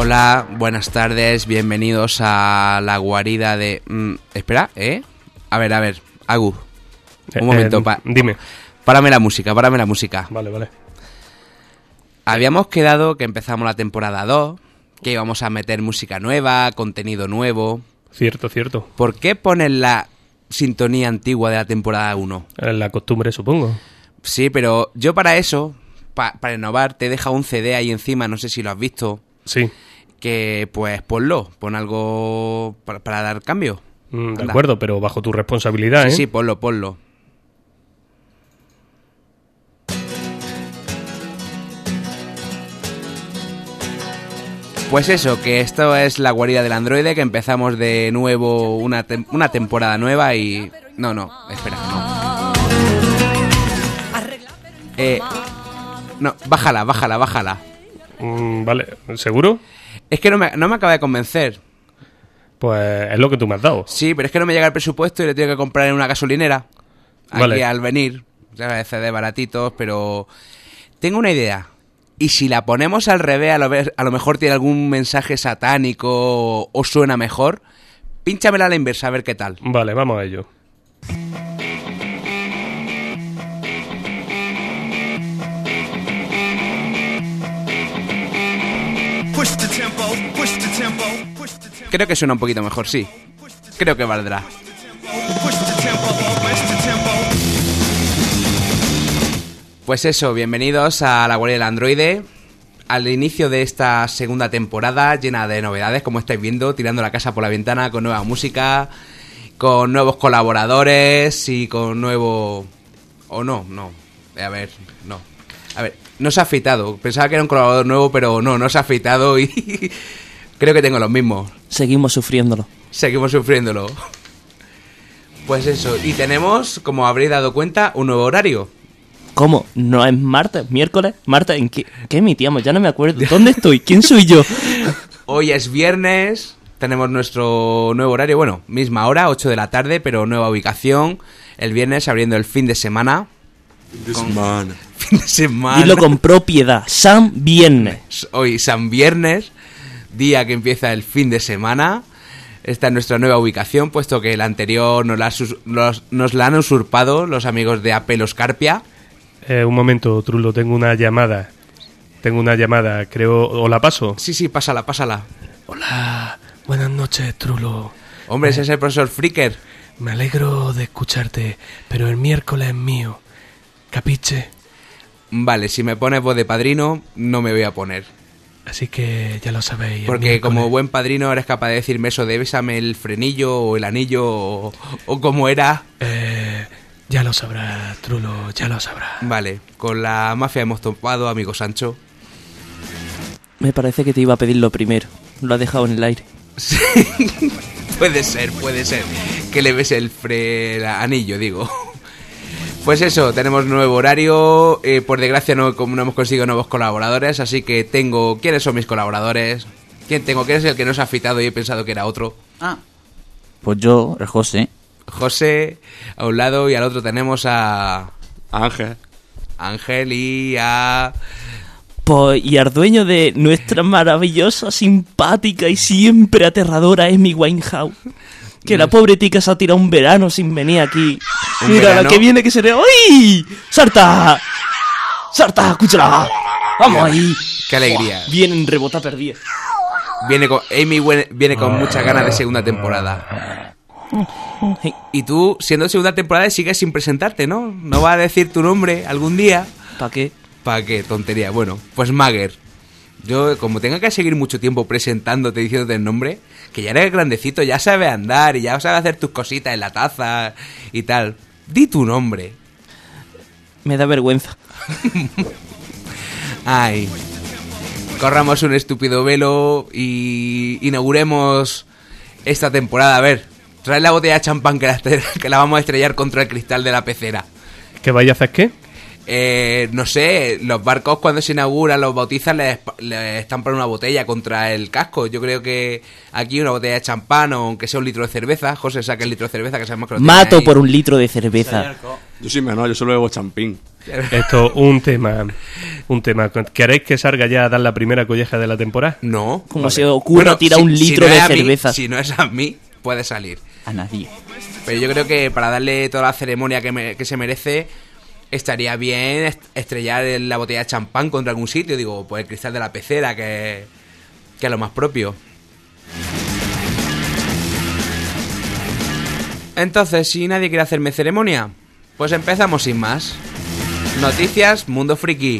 Hola, buenas tardes, bienvenidos a la guarida de... espera, A ver, Agu, un momento, dime. Párame la música. Vale. Habíamos quedado que empezamos la temporada 2, que íbamos a meter música nueva, contenido nuevo... Cierto. ¿Por qué pones la sintonía antigua de la temporada 1? La costumbre, supongo. Sí, pero yo para eso, para innovar, te he dejado un CD ahí encima, no sé si lo has visto. Sí. Que pues pon algo para dar cambio. De acuerdo, pero bajo tu responsabilidad, Sí, ponlo. Pues eso, que esto es la guarida del androide, que empezamos de nuevo una temporada nueva y... No, espera, no. No, bájala. Vale, ¿seguro? Es que no me acaba de convencer. Pues es lo que tú me has dado. Sí, pero es que no me llega el presupuesto y le tengo que comprar en una gasolinera. Aquí al venir. Ya CD baratitos, pero... Tengo una idea. Y si la ponemos al revés, a lo mejor tiene algún mensaje satánico o suena mejor. Pínchamela a la inversa, a ver qué tal. Vale, vamos a ello. Creo que suena un poquito mejor, sí. Creo que valdrá. Pues eso, bienvenidos a la guardia del androide. Al inicio de esta segunda temporada llena de novedades, como estáis viendo, tirando la casa por la ventana con nueva música, con nuevos colaboradores y con nuevo... ¿O no? A ver, no se ha afeitado. Pensaba que era un colaborador nuevo, pero no se ha afeitado y creo que tengo los mismos. Seguimos sufriéndolo. Pues eso, y tenemos, como habréis dado cuenta, un nuevo horario. ¿Cómo? ¿No es martes? ¿Miércoles? ¿Martes? ¿En qué emitíamos? Ya no me acuerdo. ¿Dónde estoy? ¿Quién soy yo? Hoy es viernes, tenemos nuestro nuevo horario, bueno, misma hora, 8 de la tarde, pero nueva ubicación. El viernes abriendo el fin de semana. Fin de semana. Dilo con propiedad. San Viernes. Hoy San Viernes, día que empieza el fin de semana. Esta es nuestra nueva ubicación, puesto que la anterior nos la han usurpado los amigos de Apelo Scarpia. Un momento, Trulo, tengo una llamada, creo... ¿O la paso? Sí, pásala. Hola, buenas noches, Trulo. Hombre, ese es el profesor Fricker. Me alegro de escucharte, pero el miércoles es mío. ¿Capiche? Vale, si me pones voz de padrino, no me voy a poner. Así que ya lo sabéis. Porque como buen padrino eres capaz de decirme eso de bésame el frenillo o el anillo o como era... Ya lo sabrás, Trulo, ya lo sabrás. Vale, con la mafia hemos topado, amigo Sancho. Me parece que te iba a pedir lo primero. Lo has dejado en el aire. Sí, puede ser. Que le bese el anillo, digo. Pues eso, tenemos nuevo horario. Por desgracia no hemos conseguido nuevos colaboradores, así que tengo... ¿Quiénes son mis colaboradores? ¿Quién es el que no se ha afeitado y he pensado que era otro? Pues yo, el José. José a un lado y al otro tenemos a... Ángel y a... Pues, y al dueño de nuestra maravillosa, simpática y siempre aterradora Amy Winehouse. Que la pobre tica se ha tirado un verano sin venir aquí. Mira la que viene que se le... ¡Ay! ¡Sarta! ¡Escúchala! ¡Vamos ahí! ¡Qué alegría! Vienen rebota perdida. Amy viene con muchas ganas de segunda temporada. Y tú, siendo segunda temporada, sigues sin presentarte, ¿no? ¿No va a decir tu nombre algún día? ¿Para qué? ¿Para qué? Tontería. Bueno, pues Mager. Yo, como tenga que seguir mucho tiempo presentándote, diciéndote el nombre, que ya eres grandecito, ya sabes andar y ya sabes hacer tus cositas en la taza y tal. Di tu nombre. Me da vergüenza. Ay. Corramos un estúpido velo y inauguremos esta temporada. A ver, trae la botella de champán que la vamos a estrellar contra el cristal de la pecera. ¿Qué vaya a hacer qué? No sé, los barcos cuando se inauguran, los bautizan, les estampan una botella contra el casco. Yo creo que aquí una botella de champán o aunque sea un litro de cerveza. José, saca el litro de cerveza que sabemos que lo tiene Mato ahí. Por un litro de cerveza. Yo sí yo solo bebo champín. Esto, un tema. ¿Queréis que salga ya a dar la primera colleja de la temporada? No. Como se ocurra tirar un litro no de es a mí, cerveza. si no es a mí, puede salir. A nadie. Pero yo creo que para darle toda la ceremonia que se merece, estaría bien estrellar la botella de champán contra algún sitio. Digo, pues el cristal de la pecera, que es lo más propio. Entonces, si nadie quiere hacerme ceremonia, pues empezamos sin más. Noticias, Mundo Friki.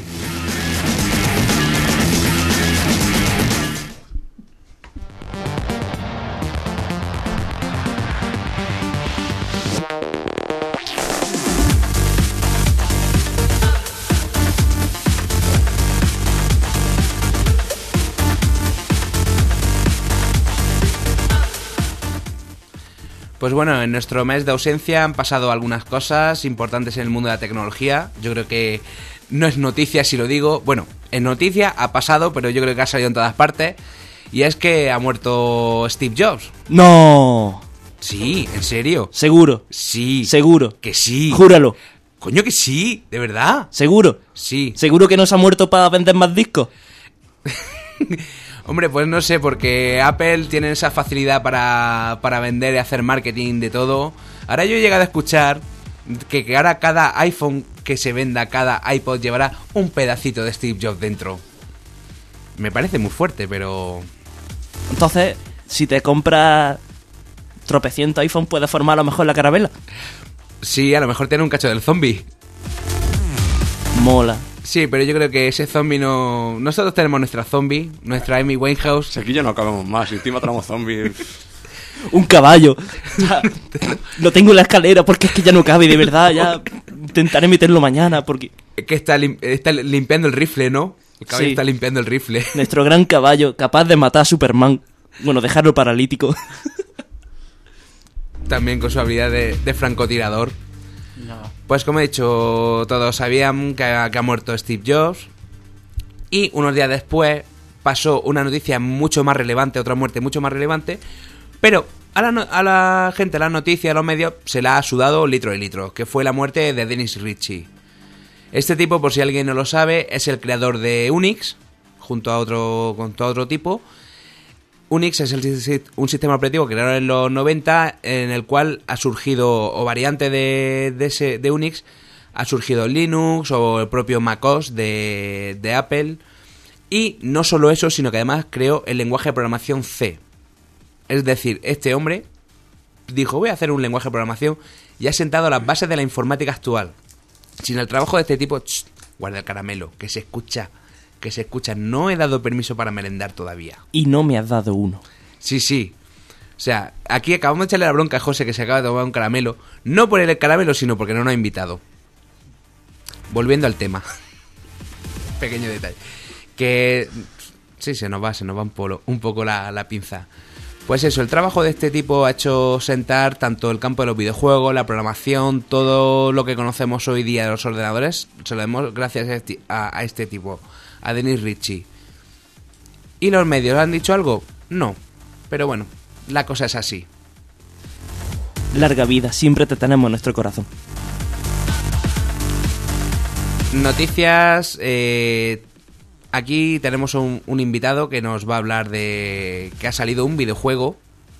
Pues bueno, en nuestro mes de ausencia han pasado algunas cosas importantes en el mundo de la tecnología. Yo creo que no es noticia si lo digo. Bueno, es noticia, ha pasado, pero yo creo que ha salido en todas partes. Y es que ha muerto Steve Jobs. No. Sí, ¿en serio? Seguro. Sí. Seguro. Que sí. Júralo. Coño que sí, de verdad. Seguro. Sí. Seguro que no se ha muerto para vender más discos. Hombre, pues no sé, porque Apple tiene esa facilidad para vender y hacer marketing de todo. Ahora yo he llegado a escuchar que ahora cada iPhone que se venda, cada iPod llevará un pedacito de Steve Jobs dentro. Me parece muy fuerte, pero... Entonces, si te compras tropecientos iPhone, puedes formar a lo mejor la carabela. Sí, a lo mejor tiene un cacho del zombie. Mola. Sí, pero yo creo que ese zombie no... Nosotros tenemos nuestra zombie, nuestra Amy Winehouse. Si aquí ya no acabamos más, y encima tenemos zombies. Un caballo. Lo tengo en la escalera porque es que ya no cabe, de verdad. Ya intentaré meterlo mañana porque... Que está limpiando el rifle, ¿no? El caballo Sí. está limpiando el rifle. Nuestro gran caballo, capaz de matar a Superman. Bueno, dejarlo paralítico. También con su habilidad de francotirador. Pues como he dicho, todos sabían que ha muerto Steve Jobs. Y unos días después pasó una noticia mucho más relevante, otra muerte mucho más relevante. Pero a la gente, a las noticias, a los medios, se la ha sudado litro y litro. Que fue la muerte de Dennis Ritchie. Este tipo, por si alguien no lo sabe, es el creador de Unix, junto a otro tipo. Unix es un sistema operativo creado en los 90 en el cual ha surgido, o variante de Unix, ha surgido Linux o el propio macOS de Apple. Y no solo eso, sino que además creó el lenguaje de programación C. Es decir, este hombre dijo, voy a hacer un lenguaje de programación y ha sentado las bases de la informática actual. Sin el trabajo de este tipo, guarda el caramelo, que se escucha. No he dado permiso para merendar todavía. Y no me has dado uno. Sí. O sea, aquí acabamos de echarle la bronca a José, que se acaba de tomar un caramelo. No por el caramelo, sino porque no nos ha invitado. Volviendo al tema. Pequeño detalle. Que... sí, se nos va un poco la pinza. Pues eso, el trabajo de este tipo ha hecho sentar tanto el campo de los videojuegos, la programación, todo lo que conocemos hoy día de los ordenadores, se lo demos gracias a este tipo, a Dennis Ritchie. ¿Y los medios han dicho algo? No. Pero bueno, la cosa es así. Larga vida, siempre te tenemos en nuestro corazón. Noticias. Aquí tenemos un invitado que nos va a hablar de que ha salido un videojuego.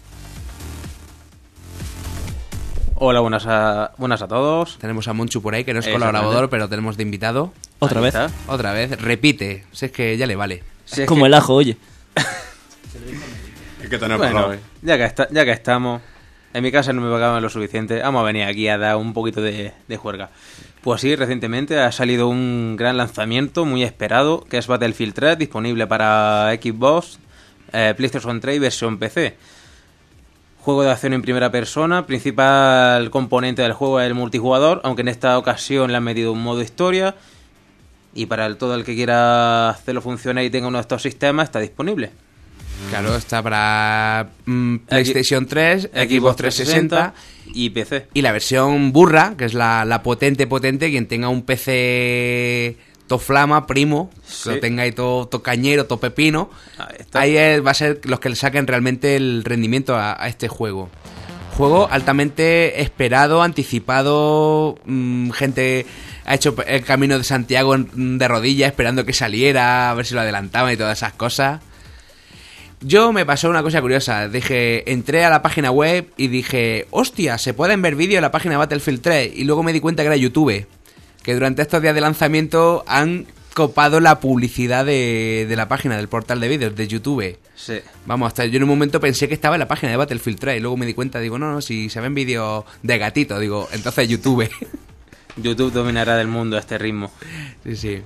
Hola, buenas a todos. Tenemos a Monchu por ahí, que no es Exactamente. colaborador, pero tenemos de invitado. Otra Ahí vez. está. Otra vez, repite. Si es que ya le vale. Si es Como que- el ajo, oye. Es que tenemos Bueno, hoy. ya que estamos, en mi casa no me pagaban lo suficiente, vamos a venir aquí a dar un poquito de juerga. Pues sí, recientemente ha salido un gran lanzamiento muy esperado, que es Battlefield 3, disponible para Xbox, PlayStation 3 y versión PC. Juego de acción en primera persona, principal componente del juego es el multijugador, aunque en esta ocasión le han metido un modo historia. Y para todo el que quiera hacerlo funcionar y tenga uno de estos sistemas, está disponible. Claro, está para PlayStation 3, Xbox 360 y PC. y la versión burra, que es la potente. Quien tenga un PC toflama, primo, Sí. que lo tenga ahí todo cañero, todo pepino, Ahí está. ahí va a ser los que le saquen realmente el rendimiento a este juego. Juego altamente esperado, anticipado, gente ha hecho el camino de Santiago de rodillas esperando que saliera, a ver si lo adelantaban y todas esas cosas. Yo me pasó una cosa curiosa, entré a la página web y dije, hostia, se pueden ver vídeos en la página de Battlefield 3, y luego me di cuenta que era YouTube, que durante estos días de lanzamiento han copado la publicidad de la página, del portal de vídeos de YouTube. Sí. Vamos, hasta yo en un momento pensé que estaba en la página de Battlefield 3 y luego me di cuenta, digo, no, si se ven vídeos de gatito, digo, entonces YouTube. YouTube dominará del mundo a este ritmo. Sí, sí.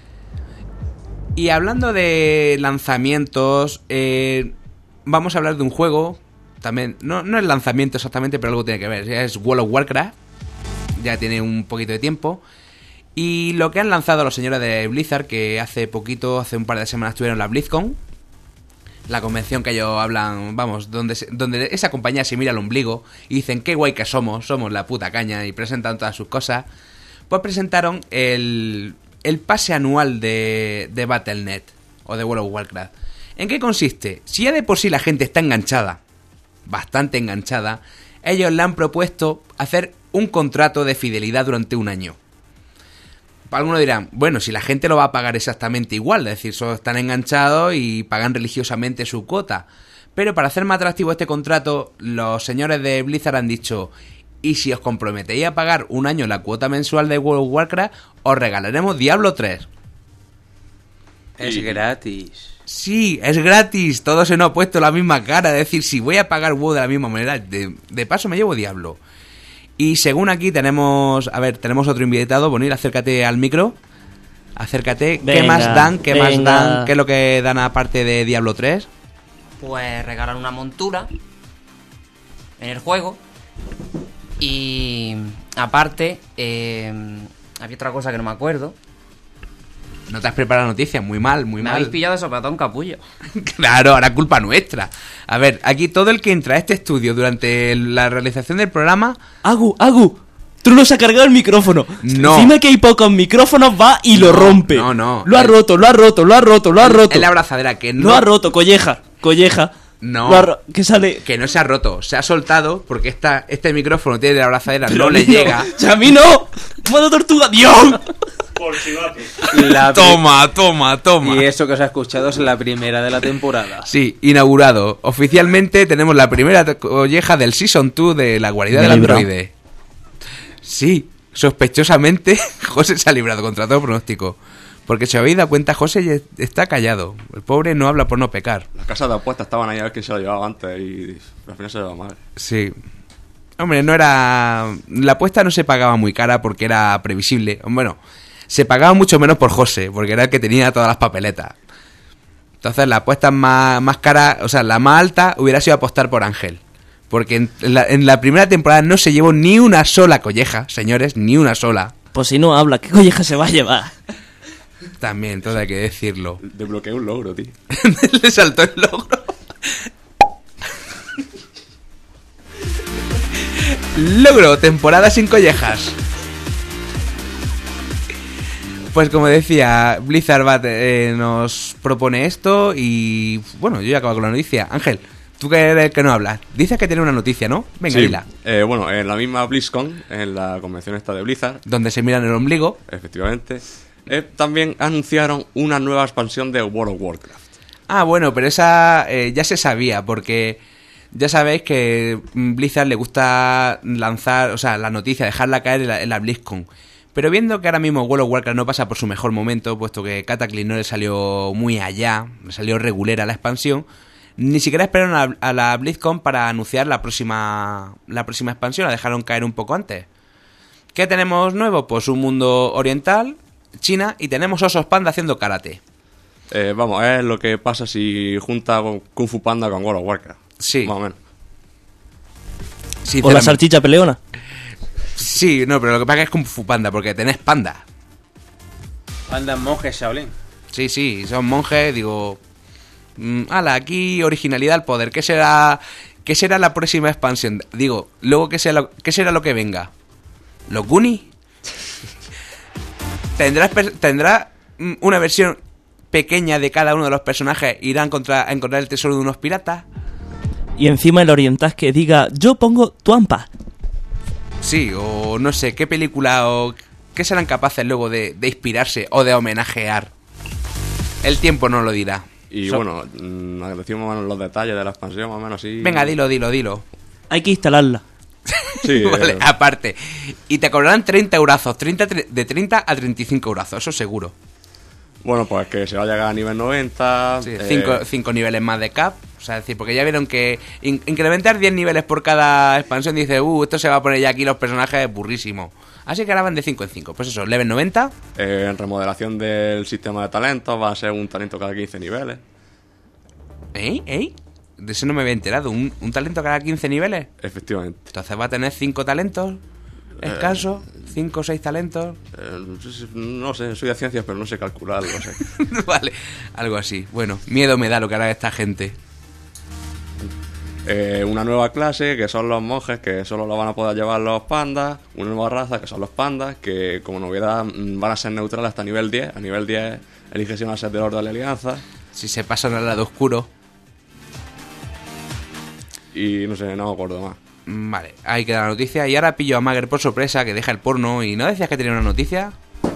Y hablando de lanzamientos, vamos a hablar de un juego, también, no es lanzamiento exactamente, pero algo tiene que ver, es World of Warcraft, ya tiene un poquito de tiempo, y lo que han lanzado los señores de Blizzard, que hace un par de semanas estuvieron en la BlizzCon, la convención que ellos hablan, vamos, donde esa compañía se mira al ombligo y dicen qué guay que somos la puta caña, y presentan todas sus cosas, pues presentaron el pase anual de Battle.net o de World of Warcraft. ¿En qué consiste? Si ya de por sí la gente está enganchada, bastante enganchada, ellos le han propuesto hacer un contrato de fidelidad durante un año. Algunos dirán, bueno, si la gente lo va a pagar exactamente igual, es decir, solo están enganchados y pagan religiosamente su cuota. Pero para hacer más atractivo este contrato, los señores de Blizzard han dicho, y si os comprometéis a pagar un año la cuota mensual de World of Warcraft, os regalaremos Diablo 3. Es gratis. Sí, es gratis. Todos se nos ha puesto la misma cara. Es decir, si voy a pagar WoW de la misma manera, de paso me llevo Diablo. Y según aquí tenemos otro invitado. Bonil, acércate al micro. Acércate. Venga, ¿Qué más dan? ¿Qué venga. más dan? ¿Qué es lo que dan aparte de Diablo 3? Pues regalan una montura en el juego. Y aparte, había otra cosa que no me acuerdo. No te has preparado noticias, muy mal, muy Me mal. habéis pillado de sopetón, capullo. Claro, ahora culpa nuestra. A ver, aquí todo el que entra a este estudio durante la realización del programa... Agu, Trulo se ha cargado el micrófono. No. Encima que hay pocos micrófonos, va y lo rompe. No. Lo ha roto. Es la abrazadera, que no... Lo ha roto, colleja. No. Que sale... Que no se ha roto, se ha soltado porque este micrófono tiene la abrazadera, no le llega. ¡Ya a mí no! ¡Modo tortuga! ¡Dios! Toma. Y eso que os ha escuchado es la primera de la temporada. Sí, inaugurado. Oficialmente tenemos la primera colleja del Season 2 de la guarida del androide. Sí, sospechosamente José se ha librado contra todo pronóstico. Porque si habéis dado cuenta, José está callado. El pobre no habla por no pecar. Las casas de apuestas estaban ahí a ver quién se lo llevaba antes y al final se lo llevaba mal. Sí. Hombre, no era... La apuesta no se pagaba muy cara porque era previsible. Bueno, se pagaba mucho menos por José, porque era el que tenía todas las papeletas. Entonces la apuesta más cara, o sea, la más alta hubiera sido apostar por Ángel. Porque en la primera temporada no se llevó ni una sola colleja, señores, ni una sola. Pues si no habla, ¿qué colleja se va a llevar? También, todo hay que decirlo. Desbloqueé un logro, tío. Le saltó el logro. Logro, temporada sin collejas. Pues como decía, Blizzard nos propone esto y... Bueno, yo ya acabo con la noticia. Ángel, tú que eres el que no hablas, dices que tiene una noticia, ¿no? Venga, Sí. dila. Bueno, en la misma BlizzCon, en la convención esta de Blizzard, Donde se miran el ombligo. efectivamente, también anunciaron una nueva expansión de World of Warcraft. Ah, bueno, pero esa ya se sabía, porque ya sabéis que Blizzard le gusta lanzar, o sea, la noticia, dejarla caer en la BlizzCon. Pero viendo que ahora mismo World of Warcraft no pasa por su mejor momento, puesto que Cataclysm no le salió muy allá, le salió regulera la expansión, ni siquiera esperaron a la BlizzCon para anunciar la próxima expansión, la dejaron caer un poco antes. ¿Qué tenemos nuevo? Pues un mundo oriental, China, y tenemos osos panda haciendo karate. Vamos, es lo que pasa si junta Kung Fu Panda con World of Warcraft. Sí. Más o menos. O la Sinceramente. salchicha peleona. Sí, no, pero lo que pasa es Kung Fu Panda, porque tenés panda. Andan monjes Shaolin. Sí, son monjes, digo... ala, aquí originalidad al poder. ¿Qué será la próxima expansión? Digo, luego ¿qué será lo que venga? ¿Los Goonies? ¿Tendrá una versión pequeña de cada uno de los personajes? ¿Irán a encontrar el tesoro de unos piratas? Y encima el oriental que diga, yo pongo Tuampa. Sí, o no sé, ¿qué película o ¿qué serán capaces luego de inspirarse o de homenajear? El tiempo no lo dirá. Y bueno, decimos más o menos los detalles de la expansión, más o menos así. Venga, dilo. Hay que instalarla. Sí, Vale, aparte. Y te cobrarán 30 eurazos, de 30 a 35 eurazos, eso seguro. Bueno, pues que se va a llegar a nivel 90. Sí, 5 niveles más de cap. O sea, es decir, porque ya vieron que incrementar 10 niveles por cada expansión, dice, esto se va a poner ya aquí los personajes burrísimos. Así que ahora van de 5 en 5. Pues eso, level 90. En remodelación del sistema de talentos va a ser un talento cada 15 niveles. ¿Eh? De eso no me había enterado. ¿Un talento cada 15 niveles? Efectivamente. Entonces va a tener 5 talentos escasos, 5 o 6 talentos. No sé, soy de ciencias, pero no sé calcularlo. No sé. Vale, algo así. Bueno, miedo me da lo que hará esta gente. Una nueva clase, que son los monjes, que solo lo van a poder llevar los pandas. Una nueva raza, que son los pandas, que como novedad van a ser neutrales hasta nivel 10. A nivel 10 elige si van a ser del Orden de la Alianza. Si se pasan al lado oscuro. Y no sé, no me acuerdo más. Vale, ahí queda la noticia. Y ahora pillo a Mager por sorpresa, que deja el porno. ¿Y no decías que tenía una noticia?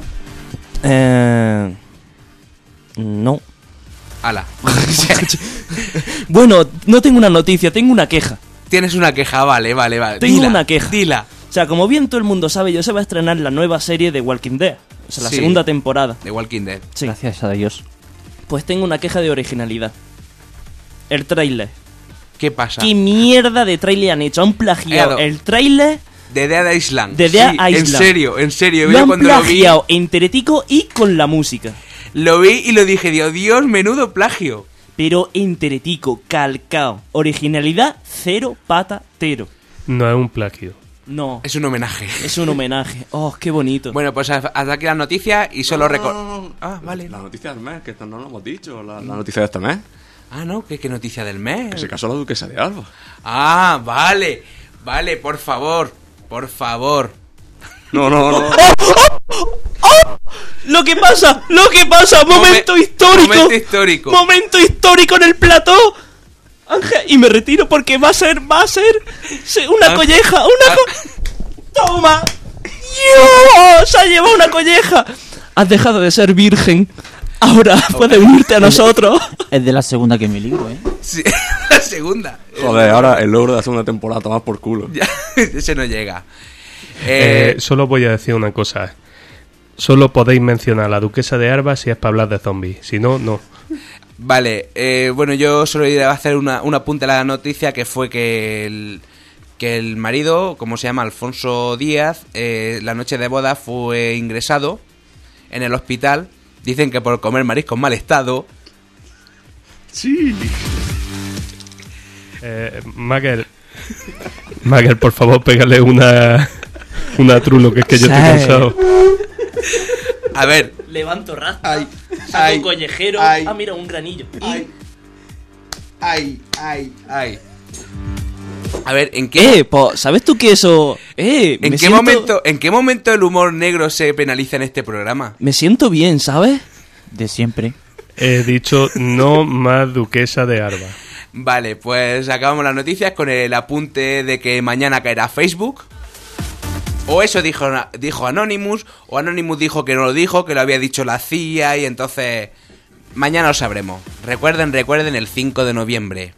No. Ala. Bueno, no tengo una noticia, tengo una queja. Tienes una queja, vale. Tengo una queja. Dila. O sea, como bien todo el mundo sabe, ya se va a estrenar la nueva serie de Walking Dead. O sea, la Sí. segunda temporada. The Walking Dead. Sí. Gracias a Dios. Pues tengo una queja de originalidad. El tráiler. ¿Qué pasa? ¿Qué mierda de tráiler han hecho? Han plagiado Claro. el tráiler. De Dead Island. De Dead Sí, Island. En serio. Lo Yo han cuando lo vi, plagiado enteretico y con la música. lo vi y lo dije, Dios, menudo plagio. Pero enteretico, calcao. Originalidad cero patatero. No es un plagio. No, Es un homenaje. es un homenaje. Oh, qué bonito. Bueno, pues hasta aquí las noticias y solo Ah, vale. La noticia del mes, que esto no lo hemos dicho. La noticia de este mes. Ah, no, ¿qué noticia del mes? Que se casó la duquesa de Alba. Ah, vale. Vale, por favor. No. Lo que pasa, momento histórico. Momento histórico en el plató. Ángel, y me retiro porque va a ser una colleja, ¡Toma! ¡Dios! Se ha llevado una colleja. Has dejado de ser virgen. Ahora puedes unirte a nosotros. Es de la segunda que me libro, ¿eh? Sí, la segunda. Joder, ahora el logro de hacer una temporada tomar por culo. Ya, ese no llega. Solo voy a decir una cosa. Solo podéis mencionar a la duquesa de Alba si es para hablar de zombies. Si no, no. Vale, bueno, yo solo iba a hacer un apunte a la noticia, que fue que el marido, como se llama, Alfonso Díaz, la noche de boda fue ingresado en el hospital. Dicen que por comer marisco en mal estado. Sí. Mager, por favor, pégale una trulo, que es que yo estoy cansado. A ver. Levanto raspa. Ay, saco ay, un collejero. ay. Ah, mira, un granillo. Ay. A ver, ¿en qué? ¿Sabes tú que eso? ¿En qué momento el humor negro se penaliza en este programa? Me siento bien, ¿sabes? De siempre. He dicho no más duquesa de Alba. Vale, pues acabamos las noticias con el apunte de que mañana caerá Facebook. O eso dijo Anonymous, o Anonymous dijo que no lo dijo, que lo había dicho la CIA, y entonces mañana lo sabremos. Recuerden el 5 de noviembre.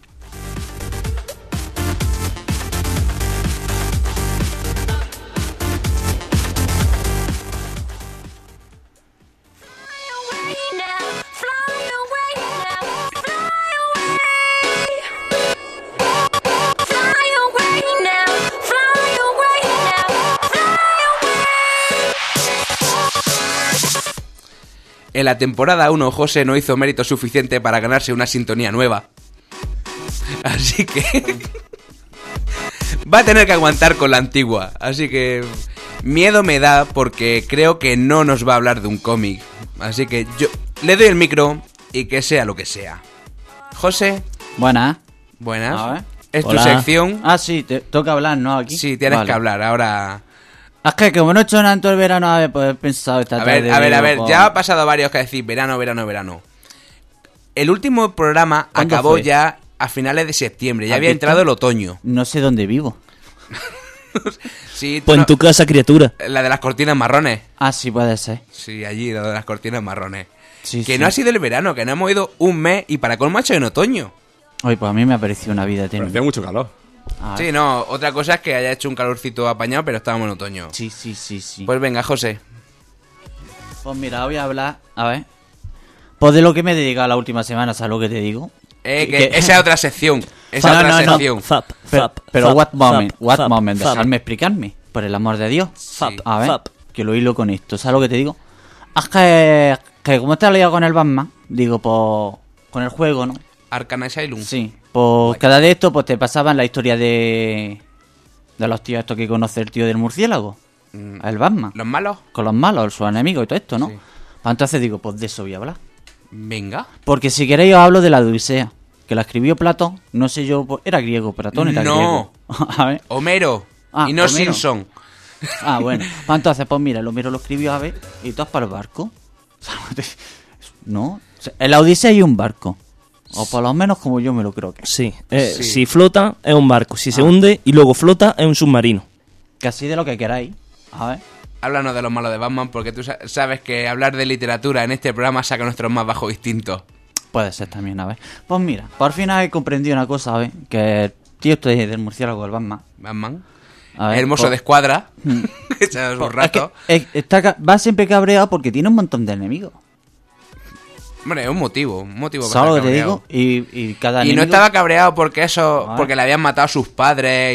En la temporada 1, José no hizo mérito suficiente para ganarse una sintonía nueva. Así que va a tener que aguantar con la antigua. Así que miedo me da, porque creo que no nos va a hablar de un cómic. Así que yo le doy el micro y que sea lo que sea. José. Buenas. Buenas. A ver. Es Hola. tu sección. Ah, sí, te toca hablar, ¿no? Aquí. Sí, tienes Vale. que hablar. Ahora... Es que como no he hecho nada en todo el verano, a ver, pues he pensado esta A tarde. ver, digo, ya ha pasado varios que decir verano. El último programa ¿Cuándo acabó fue? ya a finales de septiembre, ya ¿Has había visto? entrado el otoño. No sé dónde vivo. Sí, tú Pues no- en tu casa, criatura. La de las cortinas marrones. Ah, sí, puede ser. Sí, allí, la de las cortinas marrones. Sí, Que sí. no ha sido el verano, que no hemos ido un mes y para colmo ha hecho en otoño. Oye, pues a mí me ha parecido una vida Pero eterna. hacía mucho calor. Ah, Sí, no, otra cosa es que haya hecho un calorcito apañado, pero estábamos en otoño. sí. Pues, Pues venga, José. mira, voy a hablar, a ver. Pues de lo que me he dedicado la última semana, ¿sabes lo que te digo? Que esa es otra sección. Esa No, es otra no, no. sección. Fap, Pero, fap, pero fap, what moment, fap, what fap, moment, fap. dejadme explicarme, por el amor de Dios. Fap, A ver, fap. que lo hilo con esto, ¿sabes lo que te digo? Es que como te has liado con el Batman, digo, pues, con el juego, ¿no? Arcana Asylum. Sí, pues cada de esto, pues te pasaban la historia de los tíos estos que conoce el tío del murciélago, el Batman, ¿Los malos? con los malos, sus enemigos y todo esto, ¿no? Sí. Pues entonces digo, pues de eso voy a hablar. Venga. Porque si queréis os hablo de la Odisea, que la escribió Platón, no sé yo, pues, era griego, Platón era No. griego. A ver. Homero. Ah, y no Homero. Simpson. Ah, bueno. Pues entonces, pues mira, el Homero lo escribió a ver y todas para el barco. No, o sea, en la Odisea hay un barco. O por lo menos como yo me lo creo que es. Sí, Sí. si flota es un barco, si se hunde y luego flota es un submarino. Casi de lo que queráis. A ver. Háblanos de los malos de Batman, porque tú sabes que hablar de literatura en este programa saca nuestros más bajos instintos. Puede ser también, a ver. Pues mira, por fin he comprendido una cosa, a ver. Que el tío este del murciélago del Batman. Batman. A ver, Hermoso pues- de escuadra. Echas un pues, rato. es que va siempre cabreado porque tiene un montón de enemigos. Hombre, es un motivo para ¿Sabes lo estar que te cabreado. digo? Y cada Y no enemigo- estaba cabreado porque eso, Ah. porque le habían matado a sus padres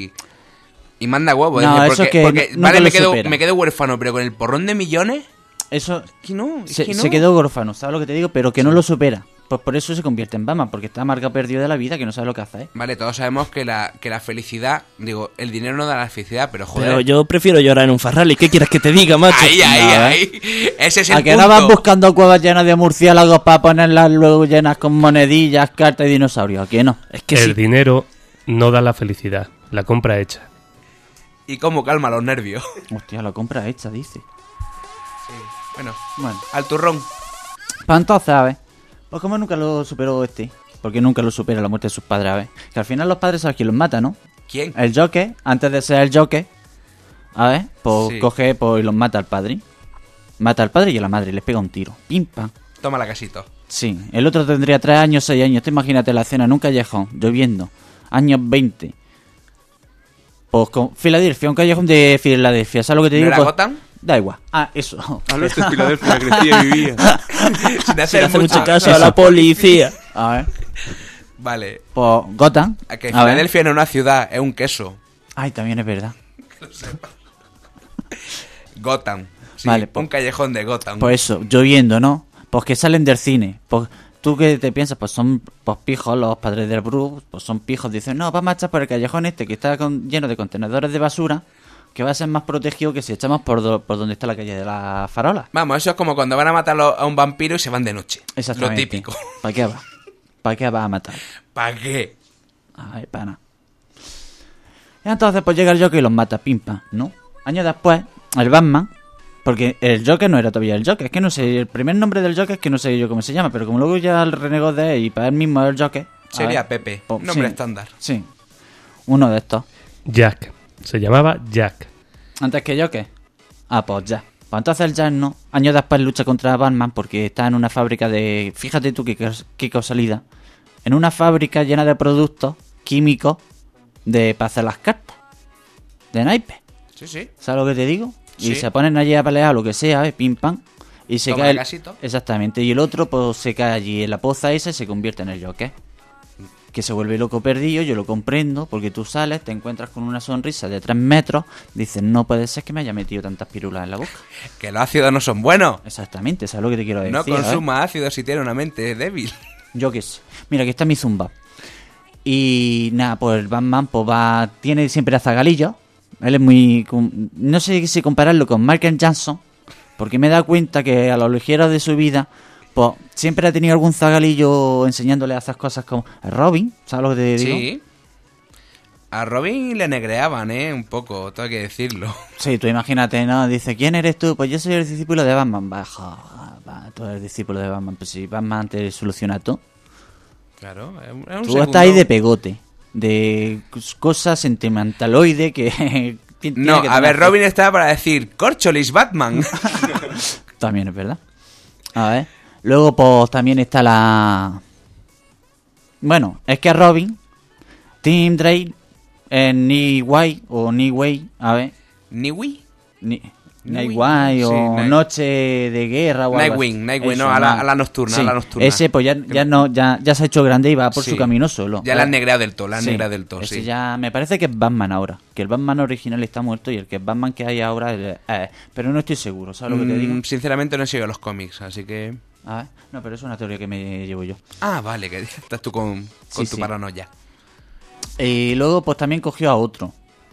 y manda huevo. No, dice, eso es que porque nunca vale, lo me supera. quedo huérfano, pero con el porrón de millones, Eso que no, es se, que no. se quedó órfano, ¿sabes lo que te digo? Pero que no lo supera. Pues por eso se convierte en Batman, porque está marca perdido de la vida, que no sabe lo que hace, ¿eh? Vale, todos sabemos que la felicidad, digo, el dinero no da la felicidad, pero joder. Pero yo prefiero llorar en un Ferrari. ¿Qué quieres que te diga, macho? Ahí, No, ¿eh? ahí. Ese es el ¿A que punto. no vas buscando cuevas llenas de murciélagos para ponerlas luego llenas con monedillas, cartas y dinosaurios? ¿A que no? Es que El sí. dinero no da la felicidad, la compra hecha. Y cómo calma los nervios. Hostia, la compra hecha, dice. Bueno, Bueno, al turrón. pues entonces, a ver. Pues como nunca lo superó este. Porque nunca lo supera la muerte de sus padres, a ver. Que al final los padres son quien los mata, ¿no? ¿Quién? El Joker, antes de ser el Joker, a ver, pues Sí. coge pues, y los mata al padre. Mata al padre y a la madre, les pega un tiro. Pim, pam. Toma la casito. Sí, el otro tendría 3 años, 6 años. Tú imagínate la escena en un callejón, lloviendo, años 20. Pues con Filadelfia, un callejón de Filadelfia. ¿Sabes lo que te ¿No digo? era Pues, Gotham? da igual. Ah, eso. Hablo este es Filadelfia, crecía y vivía. Sin Sin hacer mucho caso Eso. a la policía. A ver, Vale. pues Gotham. A que A ver. Filadelfia no es una ciudad, es un queso. Ay, también es verdad. Gotham. Sí, Vale, un callejón de Gotham. Pues eso, lloviendo, ¿no? Pues que salen del cine. Pues tú que te piensas, pues son pues pijos los padres del Bruce, pues son pijos. Dicen, no, vamos a echar por el callejón este que está lleno de contenedores de basura, que va a ser más protegido que si echamos por donde está la calle de la farola. Vamos, eso es como cuando van a matar a un vampiro y se van de noche. Lo Exactamente. típico. ¿Para qué va? ¿Para qué va a matar? ¿Para qué? Ay, pana. Y entonces pues llega el Joker y los mata, pim pam, ¿no? Años después, el Batman, porque el Joker no era todavía el Joker, es que no sé, el primer nombre del Joker es que no sé yo cómo se llama, pero como luego ya el renegó de él y para él mismo es el Joker. a Sería ver, Pepe. pues, Nombre sí, estándar. Sí, uno de estos. Jack. Se llamaba Jack. Antes que Joker. Ah, pues ya. Pues entonces el Jack no. Años después lucha contra Batman porque está en una fábrica de... Fíjate tú qué causalidad. En una fábrica llena de productos químicos para hacer las cartas. De naipes. Sí, sí. ¿Sabes lo que te digo? Y Sí. se ponen allí a pelear lo que sea, pim pam. Y se Toma cae. la casito. Exactamente. Y el otro, pues se cae allí en la poza esa y se convierte en el Joker. Que se vuelve loco perdido, yo lo comprendo, porque tú sales, te encuentras con una sonrisa de 3 metros, dices, no puede ser que me haya metido tantas pirulas en la boca. Que los ácidos no son buenos. Exactamente, ¿sabes lo que te quiero decir? No A ver. consuma ácidos si tiene una mente débil. Yo qué sé. Mira, aquí está mi zumba. Y nada, pues el Batman pues tiene siempre a zagalillo. Él es muy... No sé si compararlo con Michael Jackson, porque me he dado cuenta que a lo ligero de su vida, pues siempre ha tenido algún zagalillo enseñándole a hacer cosas como a Robin, ¿sabes lo que te digo? Sí. A Robin le negreaban, un poco, todo hay que decirlo. Sí, tú imagínate, ¿no? Dice, ¿quién eres tú? Pues yo soy el discípulo de Batman. Baja, tú eres el discípulo de Batman. Pues si Batman te soluciona todo. Claro, es un Tú segundo. estás ahí de pegote. de cosas sentimentaloide que... No, a ver, Robin estaba para decir Corcholis Batman. También es verdad. A ver. Luego, pues también está la... Bueno, es que Robin, Tim Drake, Niway o Niway, a ver. ¿Niwi? Nightway o sí, Noche de Guerra o algo así. Nightwing, no, Eso, a la nocturna, sí. a la nocturna. Ese pues ya se ha hecho grande y va por Sí. su camino solo. Ya la han negreado del todo, Sí. sí. Ese ya me parece que es Batman ahora. Que el Batman original está muerto y el que es Batman que hay ahora es... pero no estoy seguro, ¿sabes lo que te digo? Sinceramente no he seguido los cómics, así que... A ver, no, pero es una teoría que me llevo yo. Ah, vale, que estás tú con Sí, tu sí. paranoia. Y luego pues también cogió a otro.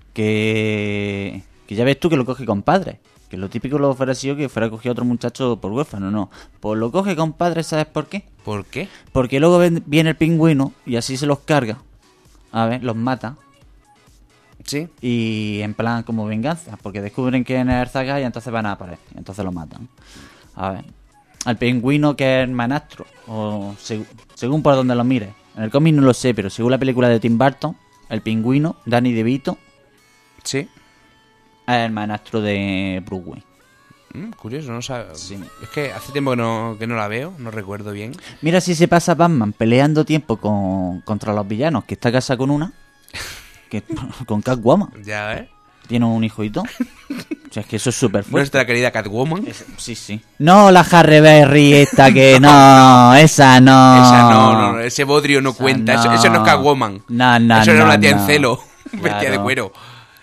Que ya ves tú que lo coge con padres. Que lo típico lo fuera sido que fuera cogido a otro muchacho por huérfano, no. Pues lo coge con padres, ¿sabes por qué? ¿Por qué? Porque luego viene el pingüino y así se los carga. A ver, los mata. Sí. Y en plan como venganza. Porque descubren que es Erzaga y entonces van a aparecer. Y entonces lo matan. A ver. Al pingüino que es hermanastro. O según por donde lo mires. En el cómic no lo sé, pero según la película de Tim Burton, el pingüino, Danny DeVito, Sí. es el hermanastro de Bruce Wayne. Curioso, no sabe. Sí. Es que hace tiempo que no la veo, no recuerdo bien. Mira si se pasa Batman peleando tiempo contra los villanos, que está casado con una, con Catwoman. Ya ves. Tiene un hijo y todo. O sea, es que eso es súper fuerte. Nuestra querida Catwoman. Sí, sí. No la Harry Berry esta que no, esa no. Esa no, ese bodrio no cuenta. no. Eso no es Catwoman. No, eso era una tía en no. celo. Bestia de Claro. cuero.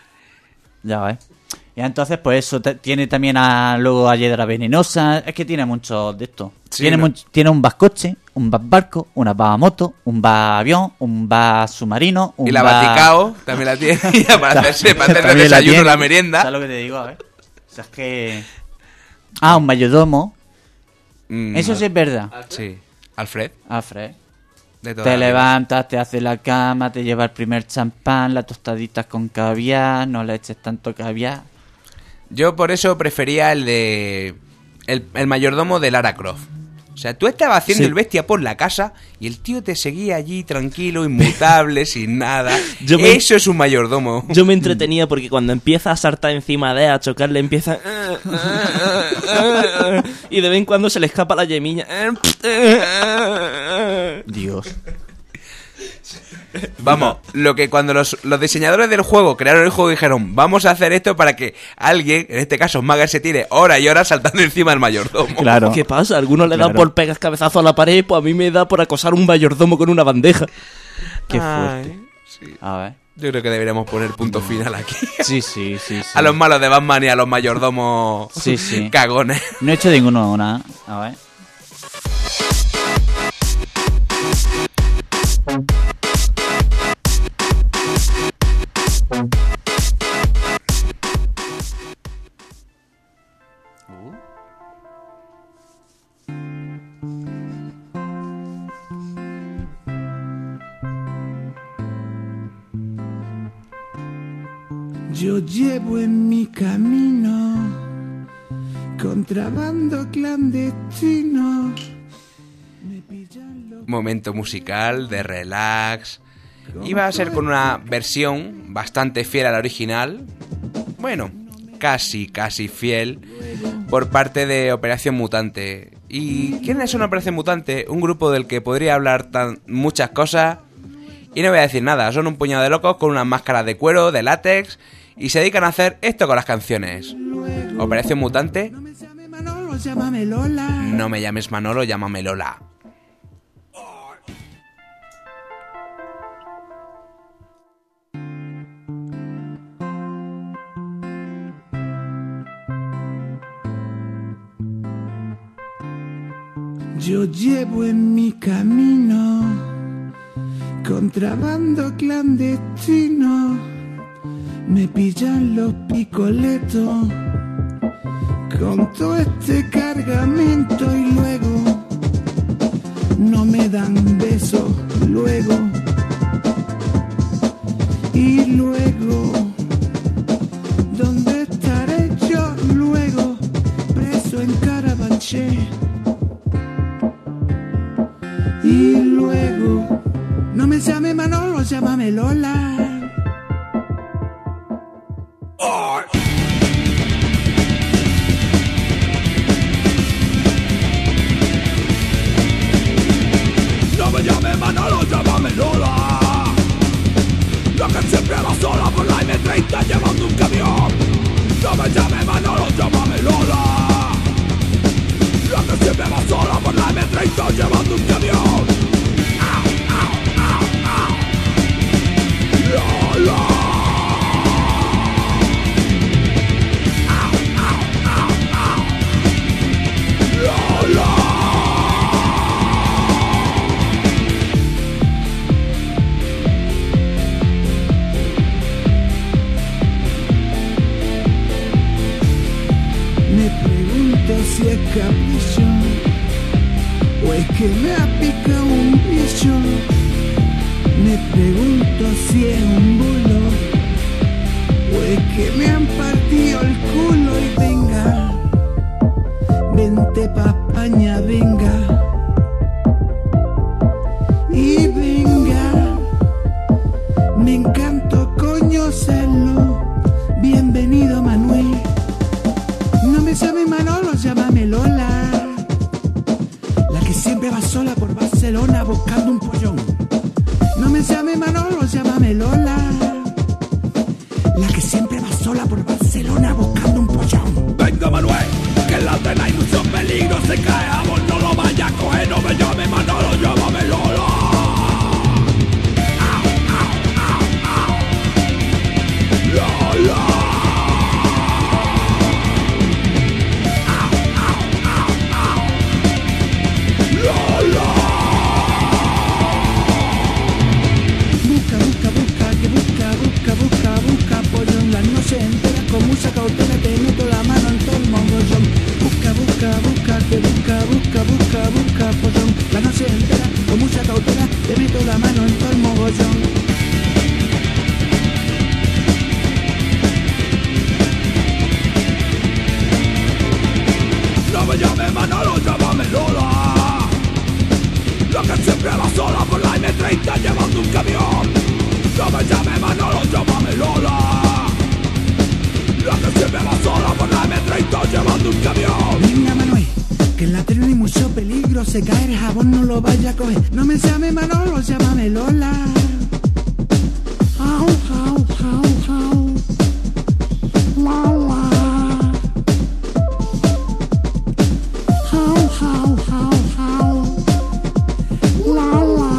Ya ves. Y entonces, pues eso, tiene también luego a Hiedra Venenosa. Es que tiene muchos de estos. Sí, tiene, ¿no? tiene un Batcoche, un Batbarco, una Bat-moto, un Bat-avión, un Bat-submarino, un Y la Vaticao también la tiene. para hacer el También desayuno, tiene. la merienda. ¿Sabes lo que te digo? A ver. O sea, es que... Ah, un mayordomo. Eso sí es verdad. Sí. Alfred. Alfred. De toda Te la vida. levantas, te hace la cama, te lleva el primer champán, las tostaditas con caviar, no le eches tanto caviar. Yo por eso prefería el de... El mayordomo de Lara Croft. O sea, tú estabas haciendo Sí. el bestia por la casa y el tío te seguía allí tranquilo, inmutable, sin nada. Eso es un mayordomo. Yo me entretenía porque cuando empieza a saltar encima de él, a chocarle, empieza... y de vez en cuando se le escapa la yemilla. Dios. Vamos, lo que cuando los diseñadores del juego crearon el juego dijeron, vamos a hacer esto para que alguien, en este caso Maga, se tire horas y horas saltando encima del mayordomo. Claro. ¿Qué pasa? A algunos le da Claro. por pegar cabezazo a la pared, pues a mí me da por acosar un mayordomo con una bandeja. Qué Ay, fuerte. sí. A ver. Yo creo que deberíamos poner punto final aquí. Sí, sí, sí, sí. A los malos de Batman y a los mayordomos Sí, sí. cagones. No he hecho ninguno, nada. A ver. Yo llevo en mi camino contrabando clandestino. Me pillan los... Momento musical de relax. Iba a ser con una versión bastante fiel a la original. Bueno, casi fiel. Por parte de Operación Mutante. ¿Y quién es una Operación Mutante? Un grupo del que podría hablar muchas cosas. Y no voy a decir nada. Son un puñado de locos con unas máscaras de cuero, de látex. Y se dedican a hacer esto con las canciones. Operación Mutante. No me llame Manolo, llámame Lola. No me llames Manolo, llámame Lola. Yo llevo en mi camino contrabando clandestino. Me pillan los picoletos con todo este cargamento y luego no me dan besos luego. Y luego, ¿dónde estaré yo luego? Preso en Carabanchel. Y luego, no me me llame Manolo, llámame Lola. No me llame Manolo, llámame Lola. La que siempre va sola por la M30 llevando un camión. No me llame Manolo, llámame Lola. La que siempre va sola por la M30 llevando un camión. Au, au, au, au. Lola. Au, au, au, au. Lola. Me pregunto si es capricho o es que me ha picado un bicho. Me pregunto si es un bulo o es que me han partido el culo. Y venga, vente pa' España, venga. Y venga, me encantó conocerlo. Bienvenido Manuel. No me llame Manolo, llámame Lola. La que siempre va sola por Barcelona buscando un pollón. No me llame Manolo, llámame Lola. La que siempre va sola por Barcelona buscando un pollón. Venga Manuel, que en la antena hay muchos peligros. Se cae a vos, no lo vaya a coger. No me llame Manolo, llámame Lola. Au, au, au, au. Lola. Busca pollón. La noche entera con mucha cautela te meto la mano en todo el mogollón. Busca pollón. La noche entera con mucha cautela te meto la mano en todo el mogollón. No me llame Manolo, llámame Lola. La que siempre va sola por la M30 llevando un camión. No me llame Manolo, llámame Lola. La que siempre va sola por la M30 llevando un camión. Venga Manuel, que en la tele hay mucho peligro. Se cae el jabón, no lo vaya a coger. No me llame Manolo, llámame Lola. Au, au, au, au. Lola. Au, au, au, au. Lola.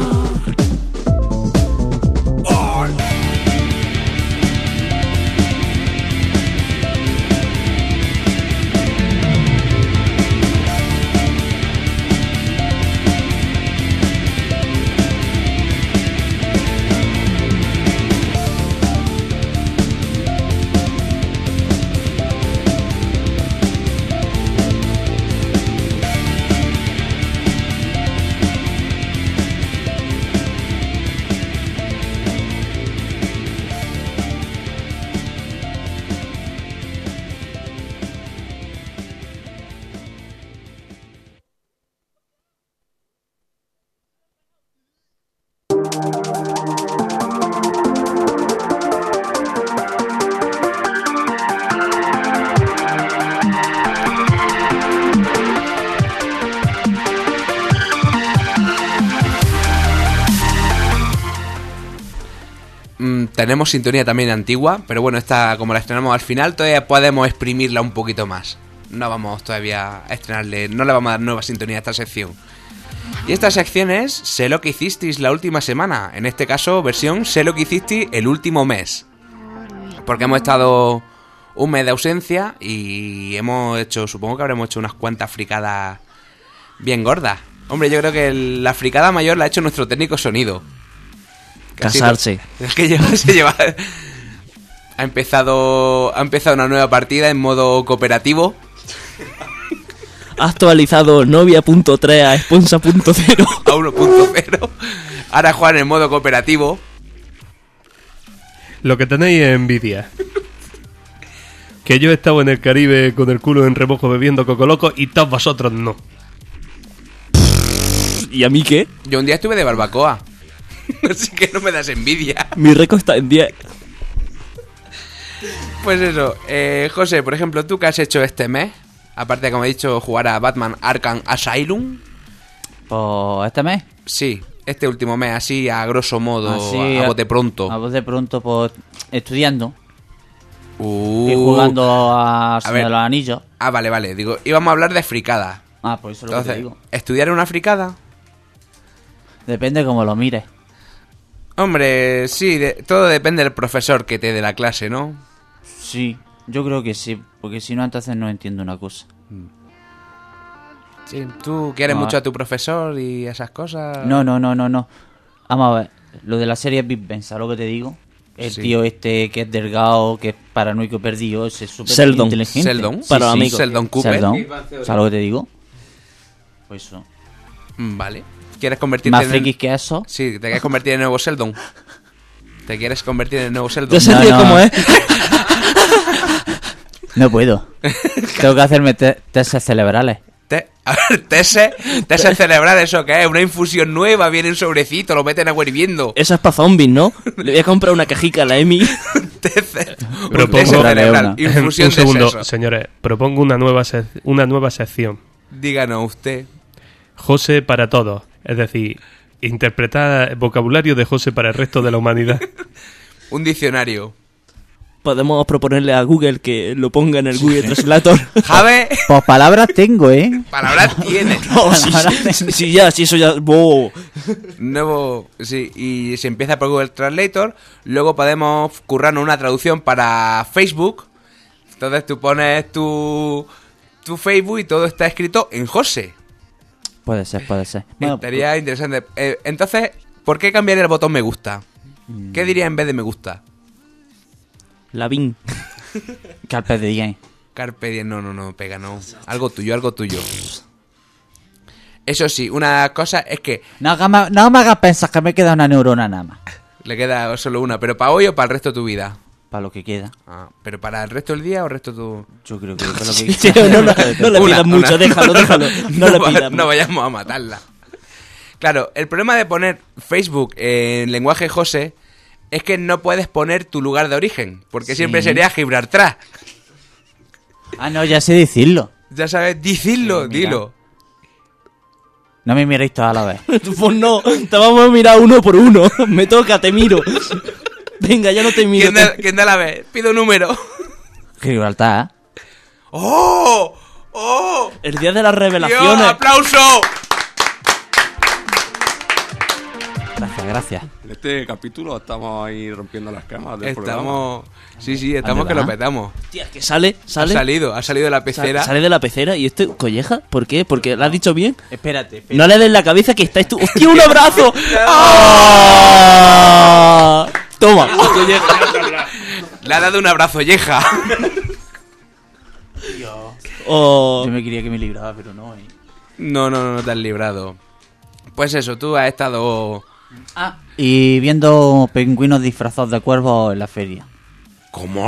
Tenemos sintonía también antigua, pero bueno, esta como la estrenamos al final, todavía podemos exprimirla un poquito más. No vamos todavía a estrenarle, no le vamos a dar nueva sintonía a esta sección. Y esta sección es Sé lo que hicisteis la última semana. En este caso, versión Sé lo que hicisteis el último mes. Porque hemos estado un mes de ausencia y hemos hecho, supongo que habremos hecho unas cuantas fricadas bien gordas. Hombre, yo creo que la fricada mayor la ha hecho nuestro técnico sonido. Casarse. Es que ha empezado una nueva partida en modo cooperativo. Ha actualizado novia.3 a esponsa.0 a 1.0. Ahora juegan en modo cooperativo. Lo que tenéis es envidia. Que yo he estado en el Caribe con el culo en remojo bebiendo Coco Loco y todos vosotros no. ¿Y a mí qué? Yo un día estuve de barbacoa. Así que no me das envidia. Mi récord está en 10. Pues eso, José, por ejemplo, ¿tú qué has hecho este mes? Aparte de, como he dicho, jugar a Batman Arkham Asylum. Pues este mes. Sí, este último mes, así a grosso modo, Así, a bote pronto. A voz de pronto, pues estudiando. Uh. Y jugando a Señor ver. de los Anillos. Ah, vale, digo, íbamos a hablar de fricada. Ah, pues eso es lo que te Entonces, digo. ¿estudiar una fricada? Depende cómo lo mires. Hombre, sí, todo depende del profesor que te dé la clase, ¿no? Sí, yo creo que sí. Porque si no, entonces no entiendo una cosa. Sí, ¿tú quieres No. mucho a tu profesor y esas cosas? No. Vamos a ver. Lo de la serie Big Ben, ¿sabes lo que te digo? El Sí. tío este que es delgado, que es paranoico perdido, ese es súper Sheldon. inteligente. Sheldon, Para los amigos. Sheldon Cooper. Sheldon. ¿Sabes lo que te digo? Pues eso. Vale. ¿Quieres convertirte Más en frikis que eso. Sí, te quieres convertir en el nuevo Sheldon. ¿Te quieres convertir en el nuevo Sheldon? Ya se ríe No. como es. No puedo. Tengo que hacerme testes cerebrales. A ver, tese cerebral, ¿eso qué es? Una infusión nueva, viene un sobrecito, lo meten agua hirviendo. Eso es para zombies, ¿no? Le voy a comprar una cajica a la Emi. Tese, Propongo- un tese cerebral, Una. infusión Un segundo, de seso. señores. Propongo una nueva sección. Díganos usted. José para todos. Es decir, interpretar vocabulario de José para el resto de la humanidad. Un diccionario. Podemos proponerle a Google que lo ponga en el Google Translator. Jave, Pues palabras tengo, ¿eh? palabras tiene. No, sí, eso ya... ¡Boh! Nuevo, sí, y se empieza por Google Translator. Luego podemos currarnos una traducción para Facebook. Entonces tú pones tu Facebook y todo está escrito en José. Puede ser. Bueno, Estaría interesante. Entonces, ¿por qué cambiar el botón me gusta? ¿Qué diría en vez de me gusta? Lavín. Carpe diem. Carpe diem, no, pega, no. Algo tuyo. Eso sí, una cosa es que No me hagas pensar que me queda una neurona nada más. le queda solo una, pero para hoy o para el resto de tu vida. Para lo que queda. Ah, ¿pero para el resto del día o el resto de tu...? Yo creo que para lo que Sí, no le Una, pidas mucho, una. déjalo. No le pidas No mucho. vayamos a matarla. Claro, el problema de poner Facebook en lenguaje José es que no puedes poner tu lugar de origen, porque Sí. siempre sería Gibraltar. Ah, no, ya sé decirlo. Ya sabes, decirlo, Sí, mira. dilo. No me miréis todas a la vez. Pues no, te vamos a mirar uno por uno. Me toca, te miro. Venga, ya no te miro. ¿Quién da la vez? Pido un número. Gibraltar. ¡Oh! ¡Oh! El día de las ¡Dios, revelaciones. aplauso! Gracias. En este capítulo estamos ahí rompiendo las camas del programa. Estamos... Sí, estamos que va? lo petamos. Tía, que sale. Ha salido de la pecera. Sale de la pecera y esto, colleja, ¿por qué? Porque lo has dicho bien. Espérate. No le des la cabeza que estáis tú. ¡Hostia, un abrazo! ¡Ah! Toma. Le ha dado un abrazo, Yeja. Oh. Yo me quería que me libraba, pero no. No te has librado. Pues eso, tú has estado... Ah, y viendo pingüinos disfrazados de cuervos en la feria. ¿Cómo?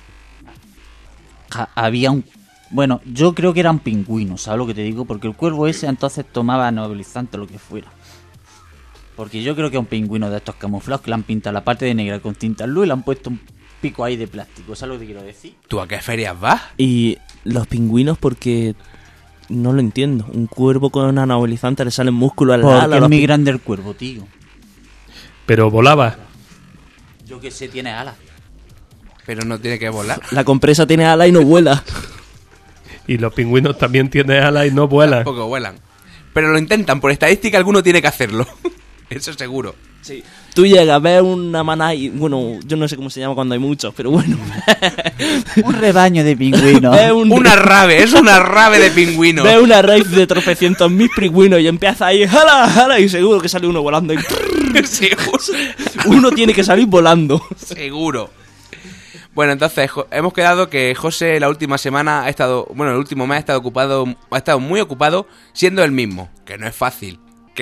Había un... Bueno, yo creo que eran pingüinos, ¿sabes lo que te digo? Porque el cuervo ese entonces tomaba novelizante o lo que fuera. Porque yo creo que es un pingüino de estos camuflados que le han pintado la parte de negra con tinta luz y le han puesto un pico ahí de plástico. ¿Sabes lo que te quiero decir? ¿Tú a qué ferias vas? Y los pingüinos, porque no lo entiendo. Un cuervo con anabolizante le salen músculos a la Porque ala. es los muy pi- grande el cuervo, tío. Pero volaba. Yo que sé, tiene alas. Pero no tiene que volar. La compresa tiene ala y no vuela. Y los pingüinos también tienen alas y no vuelan. Tampoco vuelan. Pero lo intentan, por estadística alguno tiene que hacerlo. Eso seguro. Sí. Tú llegas, ves una manada y... Bueno, yo no sé cómo se llama cuando hay muchos, pero bueno. Un rebaño de pingüinos. Ves Una rave, es una rave de pingüinos. Ve una raíz de tropecientos mil pingüinos y empieza ahí, ¡jala, jala! Y seguro que sale uno volando. Y... Seguro. Uno tiene que salir volando. Seguro. Bueno, entonces hemos quedado que José la última semana ha estado, bueno, el último mes ha estado muy ocupado siendo el mismo, que no es fácil,